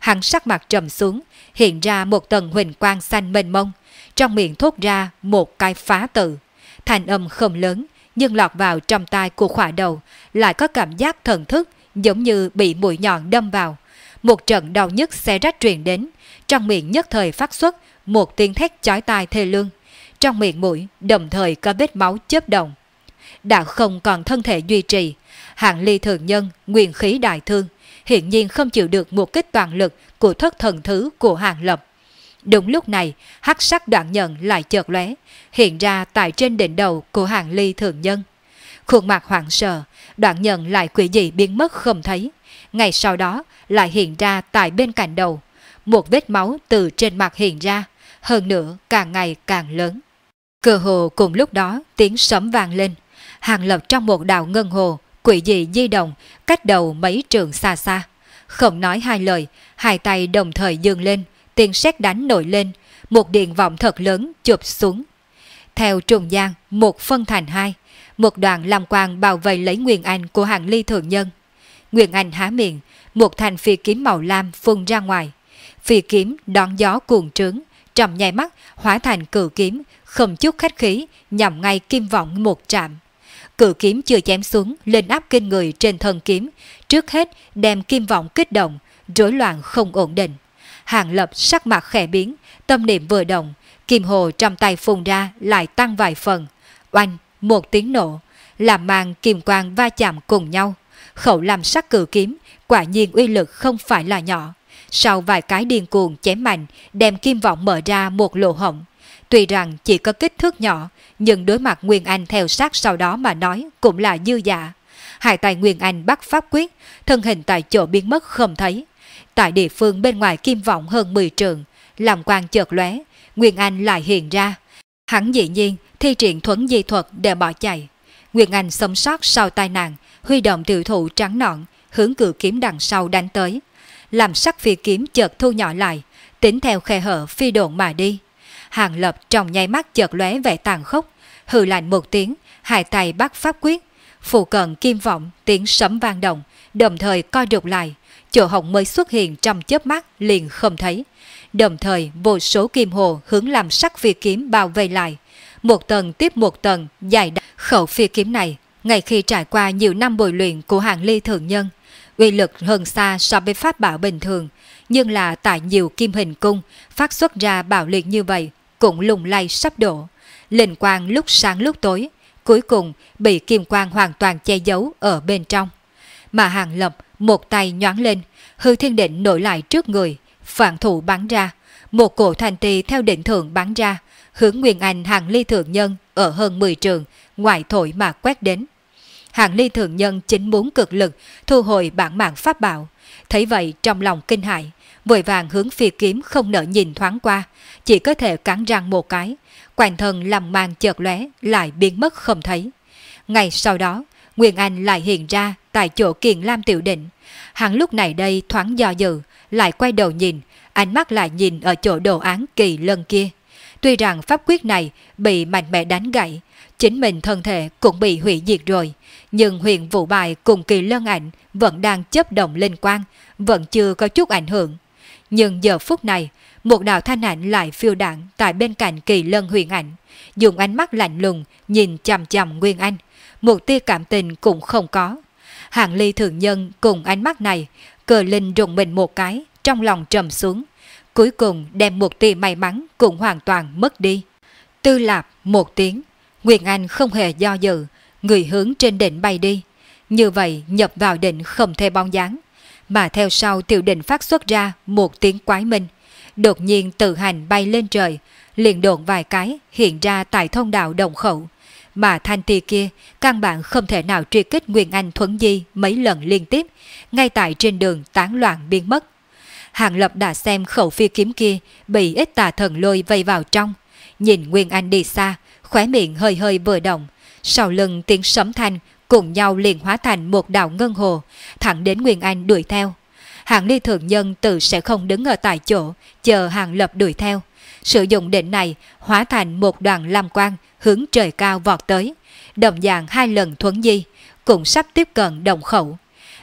Hắn sắc mặt trầm xuống, hiện ra một tầng huỳnh quang xanh mênh mông, trong miệng thốt ra một cái phá tự. Thanh âm không lớn, nhưng lọt vào trong tai của Khỏa Đầu, lại có cảm giác thần thức giống như bị mũi nhọn đâm vào. Một trận đau nhức xé rách truyền đến, trong miệng nhất thời phát xuất một tiếng thét chói tai thê lương. Trong miệng mũi đồng thời có vết máu chớp động. Đã không còn thân thể duy trì, Hạng Ly thường nhân nguyên khí đại thương, hiển nhiên không chịu được một kích toàn lực của thất thần thứ của Hàng Lập. Đúng lúc này, hắc sắc đoạn nhận lại chợt lóe, hiện ra tại trên đỉnh đầu của Hạng Ly thường nhân. Khuôn mặt hoảng sợ, đoạn nhận lại quỷ dị biến mất không thấy. Ngày sau đó lại hiện ra tại bên cạnh đầu, một vết máu từ trên mặt hiện ra, hơn nữa càng ngày càng lớn. Cơ hồ cùng lúc đó tiếng sấm vang lên, Hàng Lập trong một đạo ngân hồ, quỷ dị di động, cách đầu mấy trượng xa xa. Không nói hai lời, hai tay đồng thời giương lên, tiếng sét đánh nổi lên, một điện vọng thật lớn chụp xuống. Theo trùng gian, một phân thành hai, một đoàn lam quang bao vây lấy Nguyên Anh của Hạng Ly thường nhân. Nguyên Anh há miệng, một thanh phi kiếm màu lam phun ra ngoài. Phi kiếm đón gió cuồng trướng, trong nháy mắt hóa thành cự kiếm, không chút khách khí, nhằm ngay kim vọng một trạm. Cự kiếm chưa chém xuống, lên áp kinh người trên thân kiếm, trước hết đem kim vọng kích động, rối loạn không ổn định. Hàng Lập sắc mặt khẽ biến, tâm niệm vừa động, kim hồ trong tay phun ra lại tăng vài phần. Oanh, một tiếng nổ, làm màn kim quang va chạm cùng nhau. Khẩu làm sắc cự kiếm, quả nhiên uy lực không phải là nhỏ. Sau vài cái điên cuồng chém mạnh, đem kim vọng mở ra một lỗ hổng. Tuy rằng chỉ có kích thước nhỏ, nhưng đối mặt Nguyên Anh theo sát sau đó mà nói cũng là dư dạ. Hai tay Nguyên Anh bắt pháp quyết, thân hình tại chỗ biến mất không thấy. Tại địa phương bên ngoài kim vọng hơn 10 trượng, làm quang chợt lóe, Nguyên Anh lại hiện ra. Hắn dĩ nhiên thi triển thuấn di thuật để bỏ chạy. Nguyên Anh sống sót sau tai nạn, huy động tiểu thủ trắng nõn, hướng cự kiếm đằng sau đánh tới. Làm sắc phi kiếm chợt thu nhỏ lại, tính theo khe hở phi độn mà đi. Hàng Lập trong nháy mắt chợt lóe vẻ tàn khốc, hừ lạnh một tiếng, hai tay bắt pháp quyết. Phụ cận kim vọng tiếng sấm vang động, đồng thời co rụt lại, chỗ hổng mới xuất hiện trong chớp mắt liền không thấy. Đồng thời vô số kim hồ hướng làm sắc phi kiếm bao vây lại, một tầng tiếp một tầng dài đặc. Khẩu phi kiếm này, ngay khi trải qua nhiều năm bồi luyện của Hạng Ly thường nhân, uy lực hơn xa so với pháp bảo bình thường, nhưng là tại nhiều kim hình cung phát xuất ra bạo liệt như vậy cũng lung lay sắp đổ. Linh quang lúc sáng lúc tối, cuối cùng bị kim quang hoàn toàn che giấu ở bên trong. Mà Hàng Lập một tay nhoáng lên, hư thiên định nổi lại trước người, phản thủ bắn ra, một cổ thanh tì theo định thượng bắn ra, hướng Nguyên Anh Hạng Ly thường nhân ở hơn 10 trường, ngoài thổi mà quét đến. Hạng Ly thường nhân chính muốn cực lực thu hồi bản mạng pháp bảo, thấy vậy trong lòng kinh hãi, vội vàng hướng phi kiếm không nỡ nhìn thoáng qua, chỉ có thể cắn răng một cái, quanh thân làm màn chợt lóe lại biến mất không thấy. Ngay sau đó, Nguyên Anh lại hiện ra tại chỗ Kiền Lam tiểu định. Hắn lúc này đây thoáng do dự, lại quay đầu nhìn, ánh mắt lại nhìn ở chỗ đồ án kỳ lân kia. Tuy rằng pháp quyết này bị mạnh mẽ đánh gãy, chính mình thân thể cũng bị hủy diệt rồi, nhưng huyền vũ bài cùng kỳ lân ảnh vẫn đang chớp động lên quang, vẫn chưa có chút ảnh hưởng. Nhưng giờ phút này, một đạo thanh ảnh lại phiêu đãng tại bên cạnh kỳ lân huyền ảnh, dùng ánh mắt lạnh lùng nhìn chằm chằm Nguyên Anh, một tia cảm tình cũng không có. Hạng Ly thường nhân cùng ánh mắt này, cờ linh rùng mình một cái, trong lòng trầm xuống, cuối cùng đem một tia may mắn cũng hoàn toàn mất đi. Tư lạp một tiếng, Nguyên Anh không hề do dự, người hướng trên đỉnh bay đi. Như vậy nhập vào đỉnh không thể bóng dáng, mà theo sau tiểu đỉnh phát xuất ra một tiếng quái minh, đột nhiên tự hành bay lên trời, liền độn vài cái hiện ra tại thông đạo đồng khẩu. Mà thanh ti kia căn bản không thể nào truy kích Nguyên Anh thuấn di mấy lần liên tiếp, ngay tại trên đường tán loạn biến mất. Hàng Lập đã xem khẩu phi kiếm kia bị ít tà thần lôi vây vào trong, nhìn Nguyên Anh đi xa, khóe miệng hơi hơi vừa động, sau lưng tiếng sấm thanh cùng nhau liền hóa thành một đạo ngân hồ, thẳng đến Nguyên Anh đuổi theo. Hạng Ly thường nhân tự sẽ không đứng ở tại chỗ chờ Hàng Lập đuổi theo, sử dụng đỉnh này hóa thành một đoàn lam quang hướng trời cao vọt tới, đồng dạng hai lần thuấn di, cũng sắp tiếp cận đồng khẩu.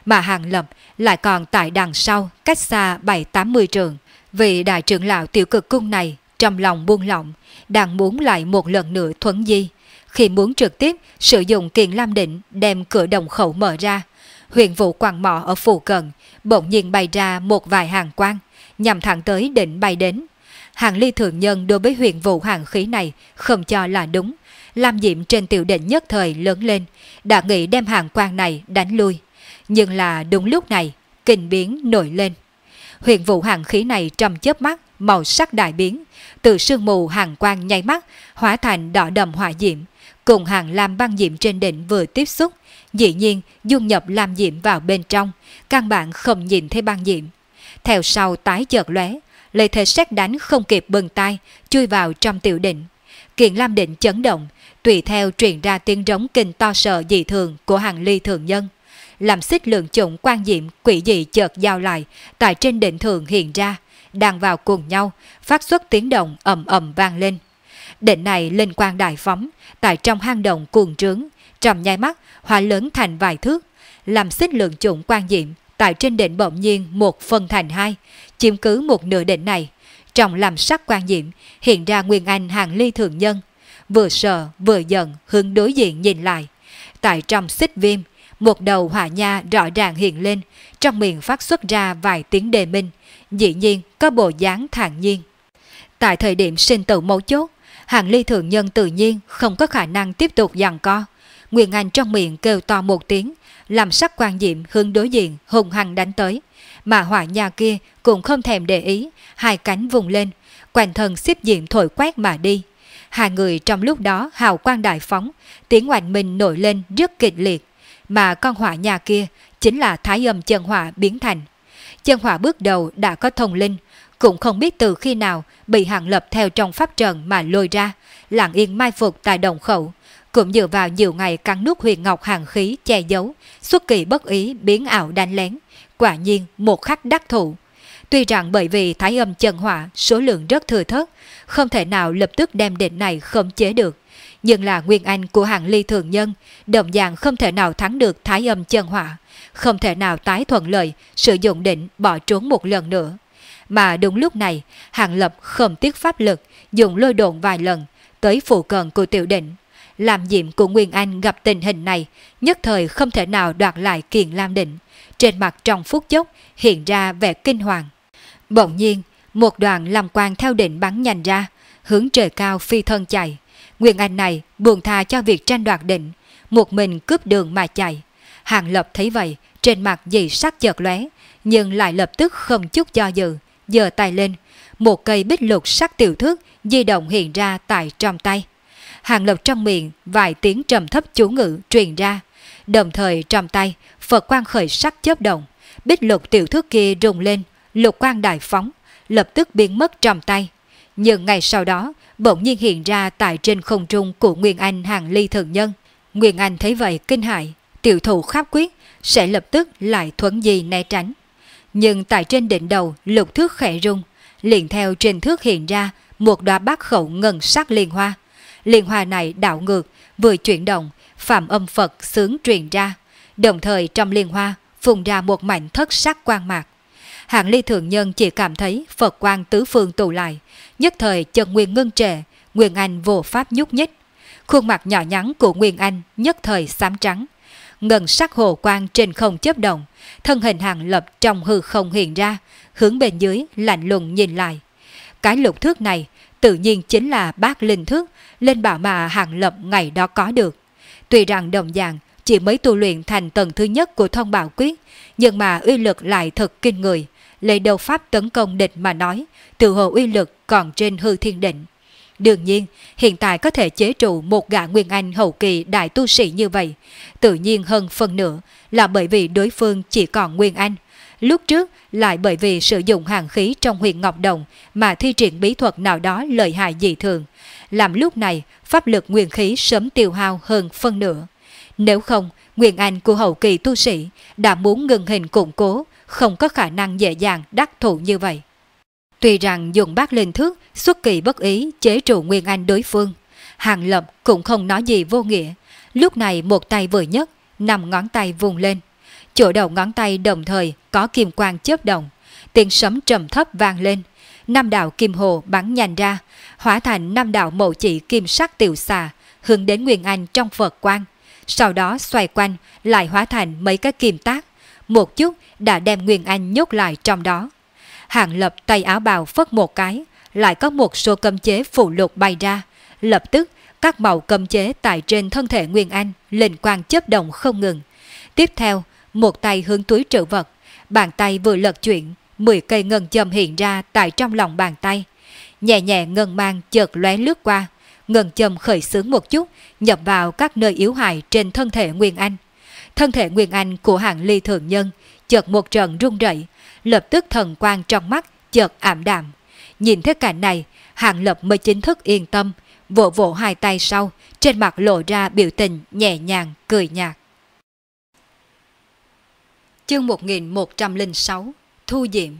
mà Hàng Lập lại còn tại đằng sau cách xa 7-80 trượng. Vị đại trưởng lão Tiểu Cực Cung này trong lòng buông lỏng, đang muốn lại một lần nữa thuấn di. Khi muốn trực tiếp sử dụng Kiền Lam Định đem cửa đồng khẩu mở ra, huyền vụ quặng mỏ ở phụ cận bỗng nhiên bày ra một vài hàng quang, nhằm thẳng tới đỉnh bay đến. Hàng Ly thượng nhân đối với huyền vụ hàng khí này không cho là đúng. Lam diệm trên tiểu đỉnh nhất thời lớn lên, đã nghĩ đem hàng quang này đánh lui. Nhưng là đúng lúc này, kinh biến nổi lên. Huyền vụ hàng khí này trong chớp mắt, màu sắc đại biến, từ sương mù hàng quang nháy mắt hóa thành đỏ đậm hỏa diệm, cùng hàng lam băng diệm trên đỉnh vừa tiếp xúc, dĩ nhiên dung nhập lam diệm vào bên trong, căn bản không nhìn thấy băng diệm. Theo sau tái chợt lóe, lấy thế sét đánh không kịp bừng tay, chui vào trong tiểu đỉnh. Kiền Lam Định chấn động, tùy theo truyền ra tiếng rống kinh to sợ dị thường của Hàng Ly thường nhân. Làm xích lượng chủng quan diệm quỷ dị chợt giao lại, tại trên đỉnh thường hiện ra, đang vào cùng nhau, phát xuất tiếng động ầm ầm vang lên. Đỉnh này linh quang đại phóng, tại trong hang động cuồng trướng, trong nháy mắt hóa lớn thành vài thước. Làm xích lượng chủng quan diệm tại trên đỉnh bỗng nhiên một phân thành hai, chiếm cứ một nửa đỉnh này. Trong làm sắc quan diệm hiện ra nguyên anh Hàng Ly thường nhân, vừa sợ vừa giận hướng đối diện nhìn lại. Tại trong xích viêm, một đầu hỏa nha rõ ràng hiện lên, trong miệng phát xuất ra vài tiếng đề minh, dĩ nhiên có bộ dáng thản nhiên. Tại thời điểm sinh tử mấu chốt, Hàng Ly thượng nhân tự nhiên không có khả năng tiếp tục giằng co. Nguyên Anh trong miệng kêu to một tiếng, làm sắc quan diệm hướng đối diện hùng hăng đánh tới. Mà hỏa nha kia cũng không thèm để ý, hai cánh vùng lên, quanh thân xiếp diệm thổi quét mà đi. Hai người trong lúc đó hào quang đại phóng, tiếng oanh minh nổi lên rất kịch liệt. Mà con hỏa nha kia chính là thái âm chân hỏa biến thành. Chân hỏa bước đầu đã có thông linh, cũng không biết từ khi nào bị Hàng Lập theo trong pháp trận mà lôi ra, lặng yên mai phục tại đồng khẩu, cũng dựa vào nhiều ngày cắn nuốt huyền ngọc hàng khí che giấu, xuất kỳ bất ý biến ảo đánh lén, quả nhiên một khắc đắc thủ. Tuy rằng bởi vì thái âm chân hỏa số lượng rất thừa thớt, không thể nào lập tức đem đỉnh này khống chế được, nhưng là nguyên anh của Hàng Ly thường nhân đồng dạng không thể nào thắng được thái âm chân hỏa, không thể nào tái thuận lợi sử dụng đỉnh bỏ trốn một lần nữa. Mà đúng lúc này, Hàng Lập không tiếc pháp lực, dùng lôi độn vài lần tới phụ cận của tiểu đỉnh. Làm diệm của Nguyên Anh gặp tình hình này, nhất thời không thể nào đoạt lại Kiền Lam Định, trên mặt trong phút chốc hiện ra vẻ kinh hoàng. Bỗng nhiên, một đoàn lam quang theo đỉnh bắn nhanh ra, hướng trời cao phi thân chạy. Nguyên Anh này buông tha cho việc tranh đoạt đỉnh, một mình cướp đường mà chạy. Hàng Lập thấy vậy, trên mặt dị sắc chợt lóe, nhưng lại lập tức không chút do dự, giơ tay lên, một cây bích lục sắc tiểu thước di động hiện ra tại trong tay. Hàng Lập trong miệng vài tiếng trầm thấp chú ngữ truyền ra, đồng thời trong tay Phật quang khởi sắc chớp động, bích lục tiểu thước kia rung lên, lục quang đại phóng, lập tức biến mất trong tay. Nhưng ngày sau đó bỗng nhiên hiện ra tại trên không trung của Nguyên Anh Hàng Ly thường nhân. Nguyên Anh thấy vậy kinh hãi, tiểu thủ khắp quyết sẽ lập tức lại thuấn di né tránh. Nhưng tại trên đỉnh đầu lục thước khẽ rung, liền theo trên thước hiện ra một đóa bát khẩu ngân sắc liên hoa. Liên hoa này đảo ngược, vừa chuyển động, phạm âm Phật sướng truyền ra, đồng thời trong liên hoa phun ra một mảnh thất sắc quang mạc. Hàng Ly thường nhân chỉ cảm thấy Phật quang tứ phương tụ lại, nhất thời chân nguyên ngưng trệ, Nguyên Anh vô pháp nhúc nhích. Khuôn mặt nhỏ nhắn của Nguyên Anh nhất thời xám trắng. Ngân sắc hồ quang trên không chớp động, thân hình Hàng Lập trong hư không hiện ra, hướng bên dưới lạnh lùng nhìn lại. Cái lục thước này tự nhiên chính là bát linh thước lên bảo mà Hàng Lập ngày đó có được. Tuy rằng đồng dạng chỉ mới tu luyện thành tầng thứ nhất của Thông Bảo Quyết, nhưng mà uy lực lại thật kinh người. Lấy đầu pháp tấn công địch mà nói, tự hồ uy lực còn trên hư thiên định. Đương nhiên, hiện tại có thể chế trụ một gã Nguyên Anh hậu kỳ đại tu sĩ như vậy, tự nhiên hơn phần nữa là bởi vì đối phương chỉ còn Nguyên Anh. Lúc trước lại bởi vì sử dụng hàng khí trong huyền Ngọc Đồng mà thi triển bí thuật nào đó lợi hại dị thường, làm lúc này pháp lực nguyên khí sớm tiêu hao hơn phân nửa. Nếu không, Nguyên Anh của hậu kỳ tu sĩ đã muốn ngừng hình củng cố, không có khả năng dễ dàng đắc thủ như vậy. Tuy rằng dùng bát linh thước xuất kỳ bất ý chế trụ Nguyên Anh đối phương, Hàng Lập cũng không nói gì vô nghĩa. Lúc này một tay vừa nhấc, 5 ngón tay vùng lên. chỗ đầu ngón tay đồng thời có kim quang chớp động, tiếng sấm trầm thấp vang lên, 5 đạo kim hồ bắn nhanh ra, hóa thành 5 đạo mẫu chỉ kim sắc tiểu xà, hướng đến Nguyên Anh trong Phật quang. Sau đó xoay quanh, lại hóa thành mấy cái kim tác, một chút đã đem Nguyên Anh nhốt lại trong đó. Hàng Lập tay áo bào phất một cái, lại có một số cấm chế phụ lục bay ra, lập tức các màu cấm chế tại trên thân thể Nguyên Anh linh quang chớp động không ngừng. Tiếp theo, một tay hướng túi trữ vật, bàn tay vừa lật chuyển, 10 cây ngân châm hiện ra tại trong lòng bàn tay. Nhẹ nhẹ ngân mang chợt lóe lướt qua, ngân châm khởi xướng một chút, nhập vào các nơi yếu hại trên thân thể Nguyên Anh. Thân thể Nguyên Anh của Hạng Ly thượng nhân chợt một trận rung rẩy, lập tức thần quang trong mắt chợt ảm đạm. Nhìn thấy cảnh này, Hạng Lập mới chính thức yên tâm, vỗ vỗ hai tay sau, trên mặt lộ ra biểu tình nhẹ nhàng cười nhạt. Chương 1106 Thu Diệm.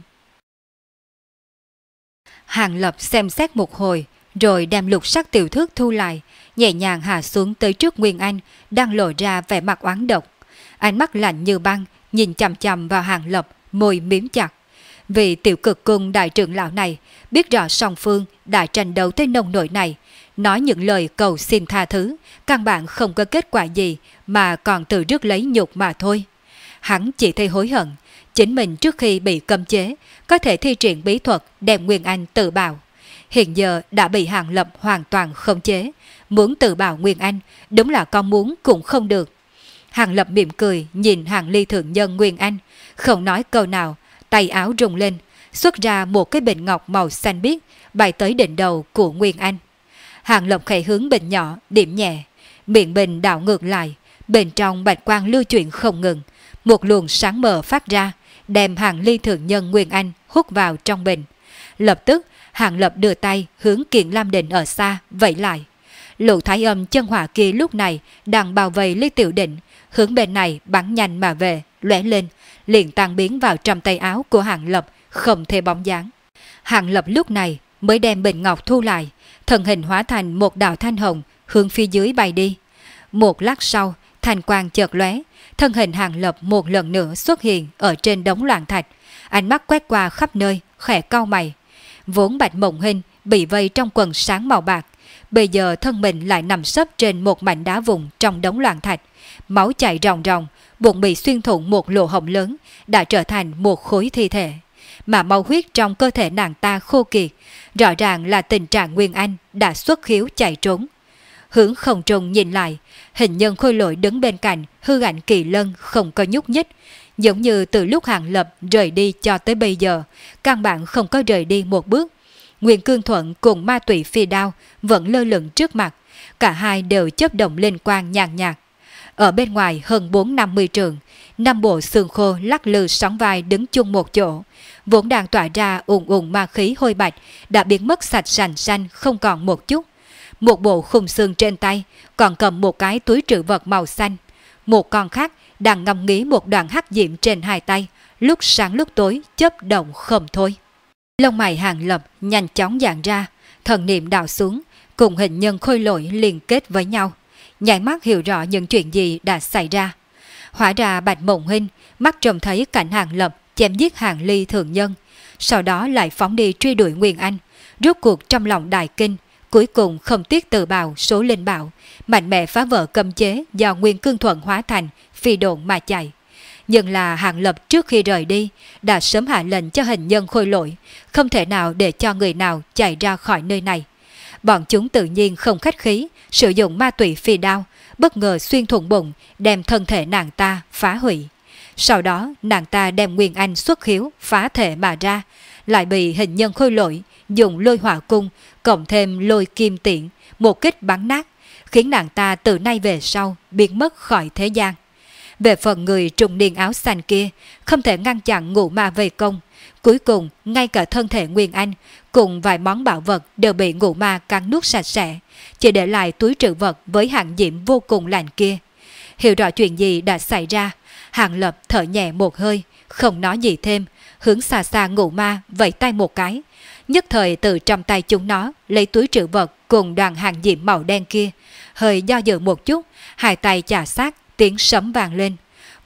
Hạng Lập xem xét một hồi, rồi đem lục sắc tiểu thước thu lại, nhẹ nhàng hạ xuống tới trước Nguyên Anh, đang lộ ra vẻ mặt oán độc. Ánh mắt lạnh như băng, nhìn chằm chằm vào Hạng Lập, môi mím chặt. Vì tiểu cực cung đại trưởng lão này biết rõ song phương đã tranh đấu tới nông nỗi này, nói những lời cầu xin tha thứ, căn bản không có kết quả gì mà còn tự rước lấy nhục mà thôi. Hắn chỉ thấy hối hận, chính mình trước khi bị cấm chế có thể thi triển bí thuật đem Nguyên Anh tự bào. Hiện giờ đã bị Hạng Lập hoàn toàn khống chế, muốn tự bào Nguyên Anh đúng là con muốn cũng không được. Hạng Lập mỉm cười nhìn Hạng Ly thượng nhân Nguyên Anh, không nói câu nào, tay áo rung lên, xuất ra một cái bình ngọc màu xanh biếc bay tới đỉnh đầu của Nguyên Anh. Hạng Lập khẽ hướng bình nhỏ, điểm nhẹ, miệng bình đảo ngược lại, bên trong bạch quang lưu chuyển không ngừng, một luồng sáng mờ phát ra, đem Hạng Ly thượng nhân Nguyên Anh hút vào trong bình. Lập tức, Hạng Lập đưa tay hướng Kiện Lam Định ở xa vẫy lại. Lũ thái âm chân hỏa kia lúc này đang bao vây Ly Tiểu Định, hướng bên này bắn nhanh mà về, lóe lên, liền tan biến vào trong tay áo của Hạng Lập, không thể bóng dáng. Hạng Lập lúc này mới đem bình ngọc thu lại, thân hình hóa thành một đạo thanh hồng hướng phía dưới bay đi. Một lát sau, thanh quang chợt lóe, thân hình Hạng Lập một lần nữa xuất hiện ở trên đống loạn thạch, ánh mắt quét qua khắp nơi, khẽ cau mày. Vốn Bạch Mộng Hinh bị vây trong quần sáng màu bạc, bây giờ thân mình lại nằm sấp trên một mảnh đá vùng trong đống loạn thạch, máu chảy ròng ròng, bụng bị xuyên thủng một lỗ hổng lớn, đã trở thành một khối thi thể. Mà máu huyết trong cơ thể nàng ta khô kiệt, rõ ràng là tình trạng Nguyên Anh đã xuất khiếu chạy trốn. Hướng không trung nhìn lại, hình nhân khôi lỗi đứng bên cạnh hư ảnh Kỳ Lân không có nhúc nhích, giống như từ lúc Hạng Lập rời đi cho tới bây giờ, căn bản không có rời đi một bước. Nguyên Cương Thuận cùng Ma Tụy Phi Đao vẫn lơ lửng trước mặt, cả hai đều chớp động lên quang nhàn nhạt. Ở bên ngoài hơn 4-50 trường, 5 bộ xương khô lắc lư sóng vai đứng chung một chỗ, vốn đang tỏa ra ùn ma khí hôi bạch đã biến mất sạch sành xanh không còn một chút. Một bộ khung xương trên tay còn cầm một cái túi trữ vật màu xanh, một con khác đang ngâm nghĩ một đoạn hắc diệm trên hai tay, lúc sáng lúc tối chớp động không thôi. Lông mày Hạng Lập nhanh chóng dạn ra, thần niệm đào xuống, cùng hình nhân khôi lỗi liên kết với nhau, nháy mắt hiểu rõ những chuyện gì đã xảy ra. Hóa ra Bạch Mộng Hinh mắt trông thấy cảnh Hạng Lập chém giết Hạng Ly thượng nhân, sau đó lại phóng đi truy đuổi Nguyên Anh, rốt cuộc trong lòng đại kinh, cuối cùng không tiếc tự bào số linh bảo, mạnh mẽ phá vỡ cấm chế do Nguyên Cương Thuận hóa thành, phi độn mà chạy. Nhưng là Hạng Lập trước khi rời đi đã sớm hạ lệnh cho hình nhân khôi lỗi, không thể nào để cho người nào chạy ra khỏi nơi này. Bọn chúng tự nhiên không khách khí, sử dụng Ma Tụy Phi Đao, bất ngờ xuyên thủng bụng, đem thân thể nàng ta phá hủy. Sau đó nàng ta đem Nguyên Anh xuất khiếu phá thể mà ra, lại bị hình nhân khôi lỗi dùng lôi hỏa cung cộng thêm lôi kim tiễn một kích bắn nát, khiến nàng ta từ nay về sau biến mất khỏi thế gian. Về phần người trùng niên áo xanh kia, không thể ngăn chặn ngũ ma vây công, cuối cùng ngay cả thân thể Nguyên Anh cùng vài món bảo vật đều bị ngũ ma cắn nuốt sạch sẽ, chỉ để lại túi trữ vật với hạng diệm vô cùng lạnh kia. Hiểu rõ chuyện gì đã xảy ra, Hạng Lập thở nhẹ một hơi, không nói gì thêm, hướng xa xa ngũ ma vẫy tay một cái, nhất thời từ trong tay chúng nó lấy túi trữ vật cùng đoàn hàng diệm màu đen kia, hơi do dự một chút, hai tay chà sát, tiếng sấm vang lên.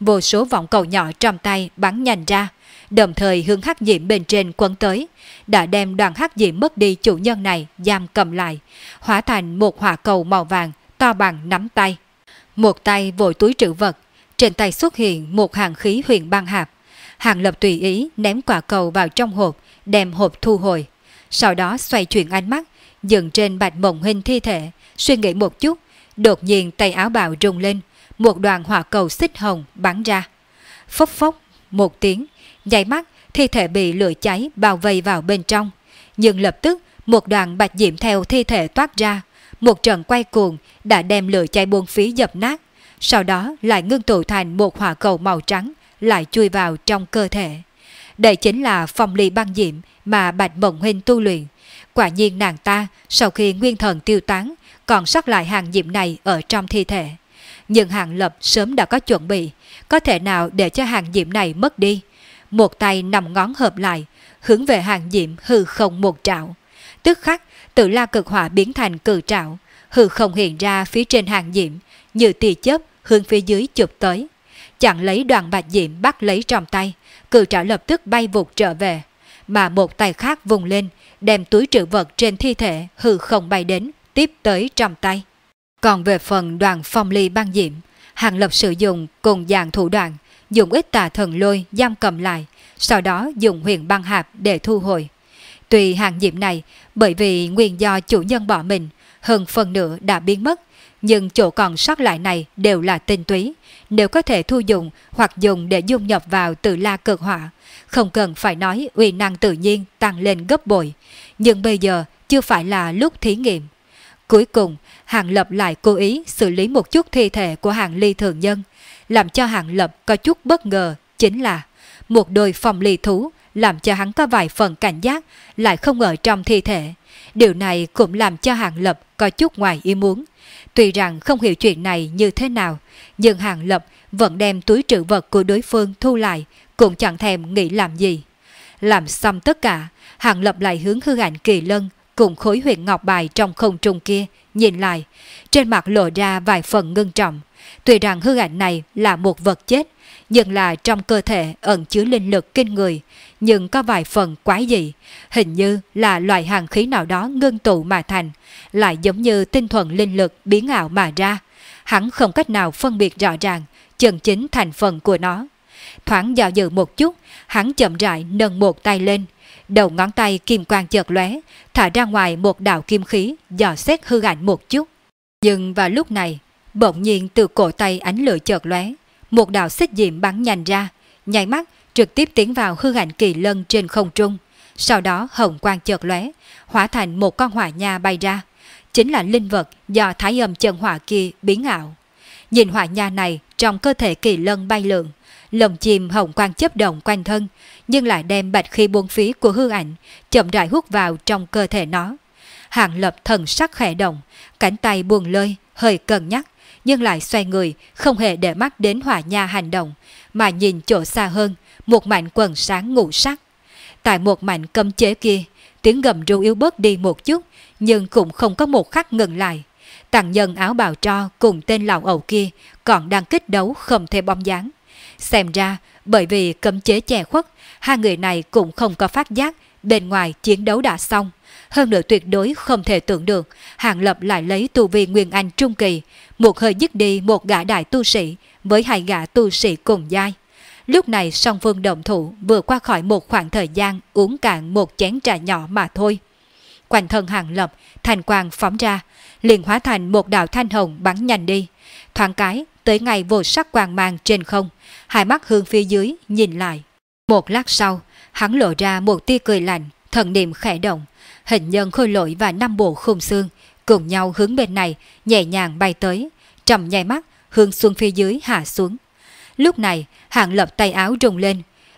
vô số vọng cầu nhỏ trong tay bắn nhanh ra, đồng thời hướng hắc diễm bên trên quấn tới, đã đem đoàn hắc diễm mất đi chủ nhân này giam cầm lại, hóa thành một hỏa cầu màu vàng to bằng nắm tay. Một tay vội túi trữ vật, trên tay xuất hiện một hàng khí huyền băng hạp. Hàng Lập tùy ý ném quả cầu vào trong hộp, đem hộp thu hồi. Sau đó xoay chuyển ánh mắt, dừng trên Bạch Mộng Hinh thi thể, suy nghĩ một chút, đột nhiên tay áo bào rung lên, một đoàn hỏa cầu xích hồng bắn ra. Phốc phốc một tiếng, nháy mắt thi thể bị lửa cháy bao vây vào bên trong, nhưng lập tức một đoàn bạch diễm theo thi thể toát ra, một trận quay cuồng đã đem lửa cháy buông phí dập nát, sau đó lại ngưng tụ thành một hỏa cầu màu trắng lại chui vào trong cơ thể. Đây chính là phong ly băng diễm mà Bạch Mộng Hinh tu luyện. Quả nhiên nàng ta sau khi nguyên thần tiêu tán còn sót lại hàng diễm này ở trong thi thể. Nhưng Hàng Lập sớm đã có chuẩn bị, có thể nào để cho hàng diễm này mất đi. Một tay nằm ngón hợp lại, hướng về hàng diễm hư không một trảo. Tức khắc Tử La Cực Hỏa biến thành cự trảo, hư không hiện ra phía trên hàng diễm, như tia chớp hướng phía dưới chụp tới. Chặn lấy đoàn bạch diễm bắt lấy trong tay, cự trảo lập tức bay vụt trở về, mà một tay khác vùng lên, đem túi trữ vật trên thi thể hư không bay đến, tiếp tới trong tay. Còn về phần đoàn phong ly băng diễm, Hàng Lập sử dụng cùng dạng thủ đoạn, dùng ít tà thần lôi giam cầm lại, sau đó dùng huyền băng hạp để thu hồi. Tuy hàng diễm này bởi vì nguyên do chủ nhân bỏ mình, hơn phần nửa đã biến mất, nhưng chỗ còn sót lại này đều là tinh túy, nếu có thể thu dùng hoặc dùng để dung nhập vào Tử La Cực Hỏa, không cần phải nói uy năng tự nhiên tăng lên gấp bội, nhưng bây giờ chưa phải là lúc thí nghiệm. Cuối cùng, Hàng Lập lại cố ý xử lý một chút thi thể của Hàng Ly thường nhân, làm cho Hàng Lập có chút bất ngờ chính là một đôi phong ly thú làm cho hắn có vài phần cảnh giác lại không ở trong thi thể. Điều này cũng làm cho Hàng Lập có chút ngoài ý muốn. Tuy rằng không hiểu chuyện này như thế nào, nhưng Hàng Lập vẫn đem túi trữ vật của đối phương thu lại, cũng chẳng thèm nghĩ làm gì. Làm xong tất cả, Hàng Lập lại hướng hư ảnh kỳ lân cùng khối huyền ngọc bài trong không trung kia nhìn lại, trên mặt lộ ra vài phần ngưng trọng. Tuy rằng hư ảnh này là một vật chết, nhưng là trong cơ thể ẩn chứa linh lực kinh người, nhưng có vài phần quái dị, hình như là loại hàng khí nào đó ngưng tụ mà thành, lại giống như tinh thuần linh lực biến ảo mà ra. Hắn không cách nào phân biệt rõ ràng chân chính thành phần của nó. Thoáng dò dự một chút, hắn chậm rãi nâng một tay lên, đầu ngón tay kim quang chợt lóe, thả ra ngoài một đạo kim khí dò xét hư ảnh một chút. Nhưng vào lúc này, bỗng nhiên từ cổ tay ánh lửa chợt lóe, một đạo xích diễm bắn nhanh ra, nháy mắt trực tiếp tiến vào hư ảnh kỳ lân trên không trung. Sau đó hồng quang chợt lóe, hóa thành một con hỏa nha bay ra, chính là linh vật do Thái Âm chân hỏa kia biến ảo. Nhìn hỏa nha này trong cơ thể kỳ lân bay lượn, lồng chim hồng quang chớp động quanh thân, nhưng lại đem bạch khí buông phí của hư ảnh chậm rãi hút vào trong cơ thể nó. Hàng Lập thần sắc khẽ động, cánh tay buông lơi, hơi cân nhắc, nhưng lại xoay người, không hề để mắt đến hỏa nha hành động, mà nhìn chỗ xa hơn, một mảnh quần sáng ngũ sắc. Tại một mảnh cấm chế kia, tiếng gầm ru yếu bớt đi một chút, nhưng cũng không có một khắc ngừng lại. Tàng nhân áo bào tro cùng tên lão ẩu kia còn đang kích đấu không thể bóng dáng. Xem ra, bởi vì cấm chế che khuất, hai người này cũng không có phát giác bên ngoài chiến đấu đã xong. Hơn nữa tuyệt đối không thể tưởng được Hàng Lập lại lấy tu vi Nguyên Anh trung kỳ, một hơi dứt đi một gã đại tu sĩ với hai gã tu sĩ cùng giai. Lúc này song phương động thủ vừa qua khỏi một khoảng thời gian uống cạn một chén trà nhỏ mà thôi. Quanh thân Hàng Lập thanh quang phóng ra, liền hóa thành một đạo thanh hồng bắn nhanh đi. Thoáng cái tới ngay vô sắc quang mang trên không, hai mắt hướng phía dưới nhìn lại. Một lát sau, hắn lộ ra một tia cười lạnh, thần niệm khẽ động, hình nhân khôi lỗi và 5 bộ khung xương cùng nhau hướng bên này nhẹ nhàng bay tới, trầm nháy mắt hướng xuống phía dưới hạ xuống. Lúc này, Hàng Lập tay áo rung lên,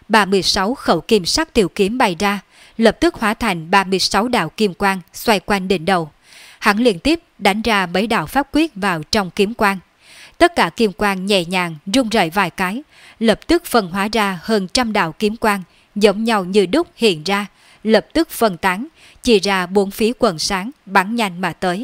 36 khẩu kim sắc tiểu kiếm bay ra, lập tức hóa thành 36 đạo kim quang xoay quanh đỉnh đầu. Hắn liên tiếp đánh ra mấy đạo pháp quyết vào trong kiếm quang. Tất cả kim quang nhẹ nhàng rung rẩy vài cái, lập tức phân hóa ra hơn trăm đạo kiếm quang, giống nhau như đúc hiện ra, lập tức phân tán, chỉ ra bốn phía quần sáng bắn nhanh mà tới.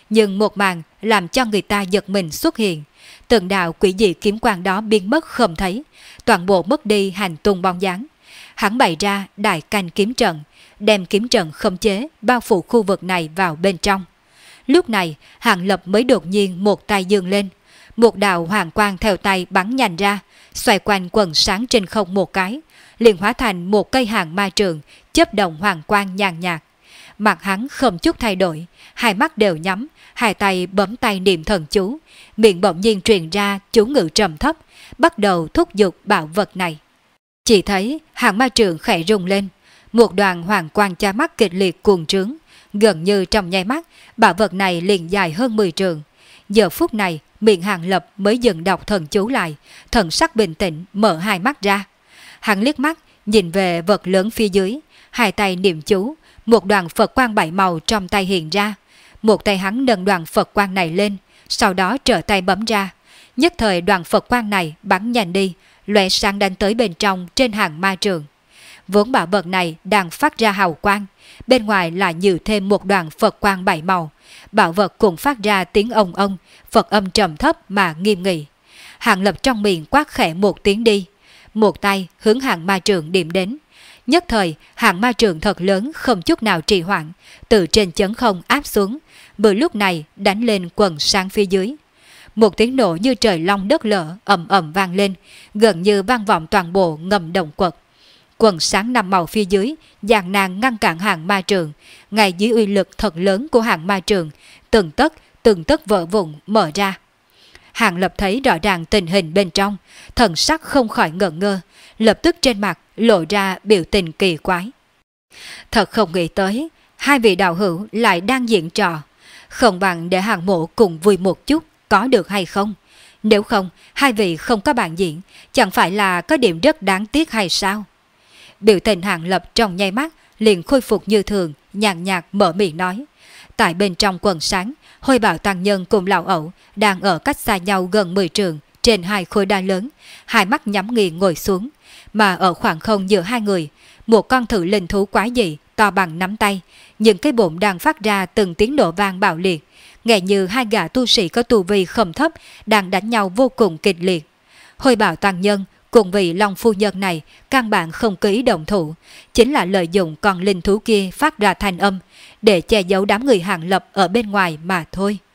Nhưng một màn làm cho người ta giật mình xuất hiện. Từng đạo quỷ dị kiếm quang đó biến mất không thấy, toàn bộ mất đi hành tung bóng dáng. Hắn bày ra đại canh kiếm trận, đem kiếm trận khống chế bao phủ khu vực này vào bên trong. Lúc này, Hàng Lập mới đột nhiên một tay giương lên, một đạo hoàng quang theo tay bắn nhanh ra, xoay quanh quần sáng trên không một cái, liền hóa thành một cây hàng ma trường, chớp động hoàng quang nhàn nhạt. Mặt hắn không chút thay đổi, hai mắt đều nhắm, hai tay bấm tay niệm thần chú, miệng bỗng nhiên truyền ra chú ngữ trầm thấp, bắt đầu thúc giục bảo vật này. Chỉ thấy hàng ma trường khẽ rung lên, một đoàn hoàng quang chói mắt kịch liệt cuồng trướng, gần như trong nháy mắt, bảo vật này liền dài hơn 10 trường. Giờ phút này, miệng Hàng Lập mới dừng đọc thần chú lại, thần sắc bình tĩnh mở hai mắt ra. Hắn liếc mắt nhìn về vật lớn phía dưới, hai tay niệm chú, một đoàn Phật quang bảy màu trong tay hiện ra. Một tay hắn nâng đoàn Phật quang này lên, sau đó trở tay bấm ra. Nhất thời đoàn Phật quang này bắn nhanh đi, lóe sáng đánh tới bên trong trên hàng ma trường. Vốn bảo vật này đang phát ra hào quang, bên ngoài lại nhiều thêm một đoàn Phật quang bảy màu. Bảo vật cũng phát ra tiếng ông ông, Phật âm trầm thấp mà nghiêm nghị. Hàng Lập trong miệng quát khẽ một tiếng đi, một tay hướng hàng ma trường điểm đến. Nhất thời, hàng ma trường thật lớn không chút nào trì hoãn, từ trên chấn không áp xuống, vừa lúc này đánh lên quần sáng phía dưới. Một tiếng nổ như trời long đất lở ầm ầm vang lên, gần như vang vọng toàn bộ ngầm động quật. Quần sáng năm màu phía dưới gian nan ngăn cản hàng ma trường, ngay dưới uy lực thật lớn của hàng ma trường, từng tấc vỡ vụn mở ra. Hàng Lập thấy rõ ràng tình hình bên trong, thần sắc không khỏi ngẩn ngơ, lập tức trên mặt lộ ra biểu tình kỳ quái. Thật không nghĩ tới, hai vị đạo hữu lại đang diễn trò, không bằng để Hàng Mộ cùng vui một chút, có được hay không? Nếu không, hai vị không có bạn diễn, chẳng phải là có điểm rất đáng tiếc hay sao? Biểu tình Hàng Lập trong nháy mắt liền khôi phục như thường, nhàn nhạt mở miệng nói. Tại bên trong quần sáng, Hôi Bảo Tăng Nhân cùng lão ẩu đang ở cách xa nhau gần 10 trường trên hai khối đá lớn, hai mắt nhắm nghiền ngồi xuống, mà ở khoảng không giữa hai người, một con thử linh thú quái dị to bằng nắm tay, những cái bụng đang phát ra từng tiếng nổ vang bạo liệt, nghe như hai gã tu sĩ có tu vi không thấp đang đánh nhau vô cùng kịch liệt. Hôi Bảo Tăng Nhân cùng vị Long Phu Nhân này căn bản không có ý động thủ, chính là lợi dụng con linh thú kia phát ra thanh âm để che giấu đám người Hàng Lập ở bên ngoài mà thôi.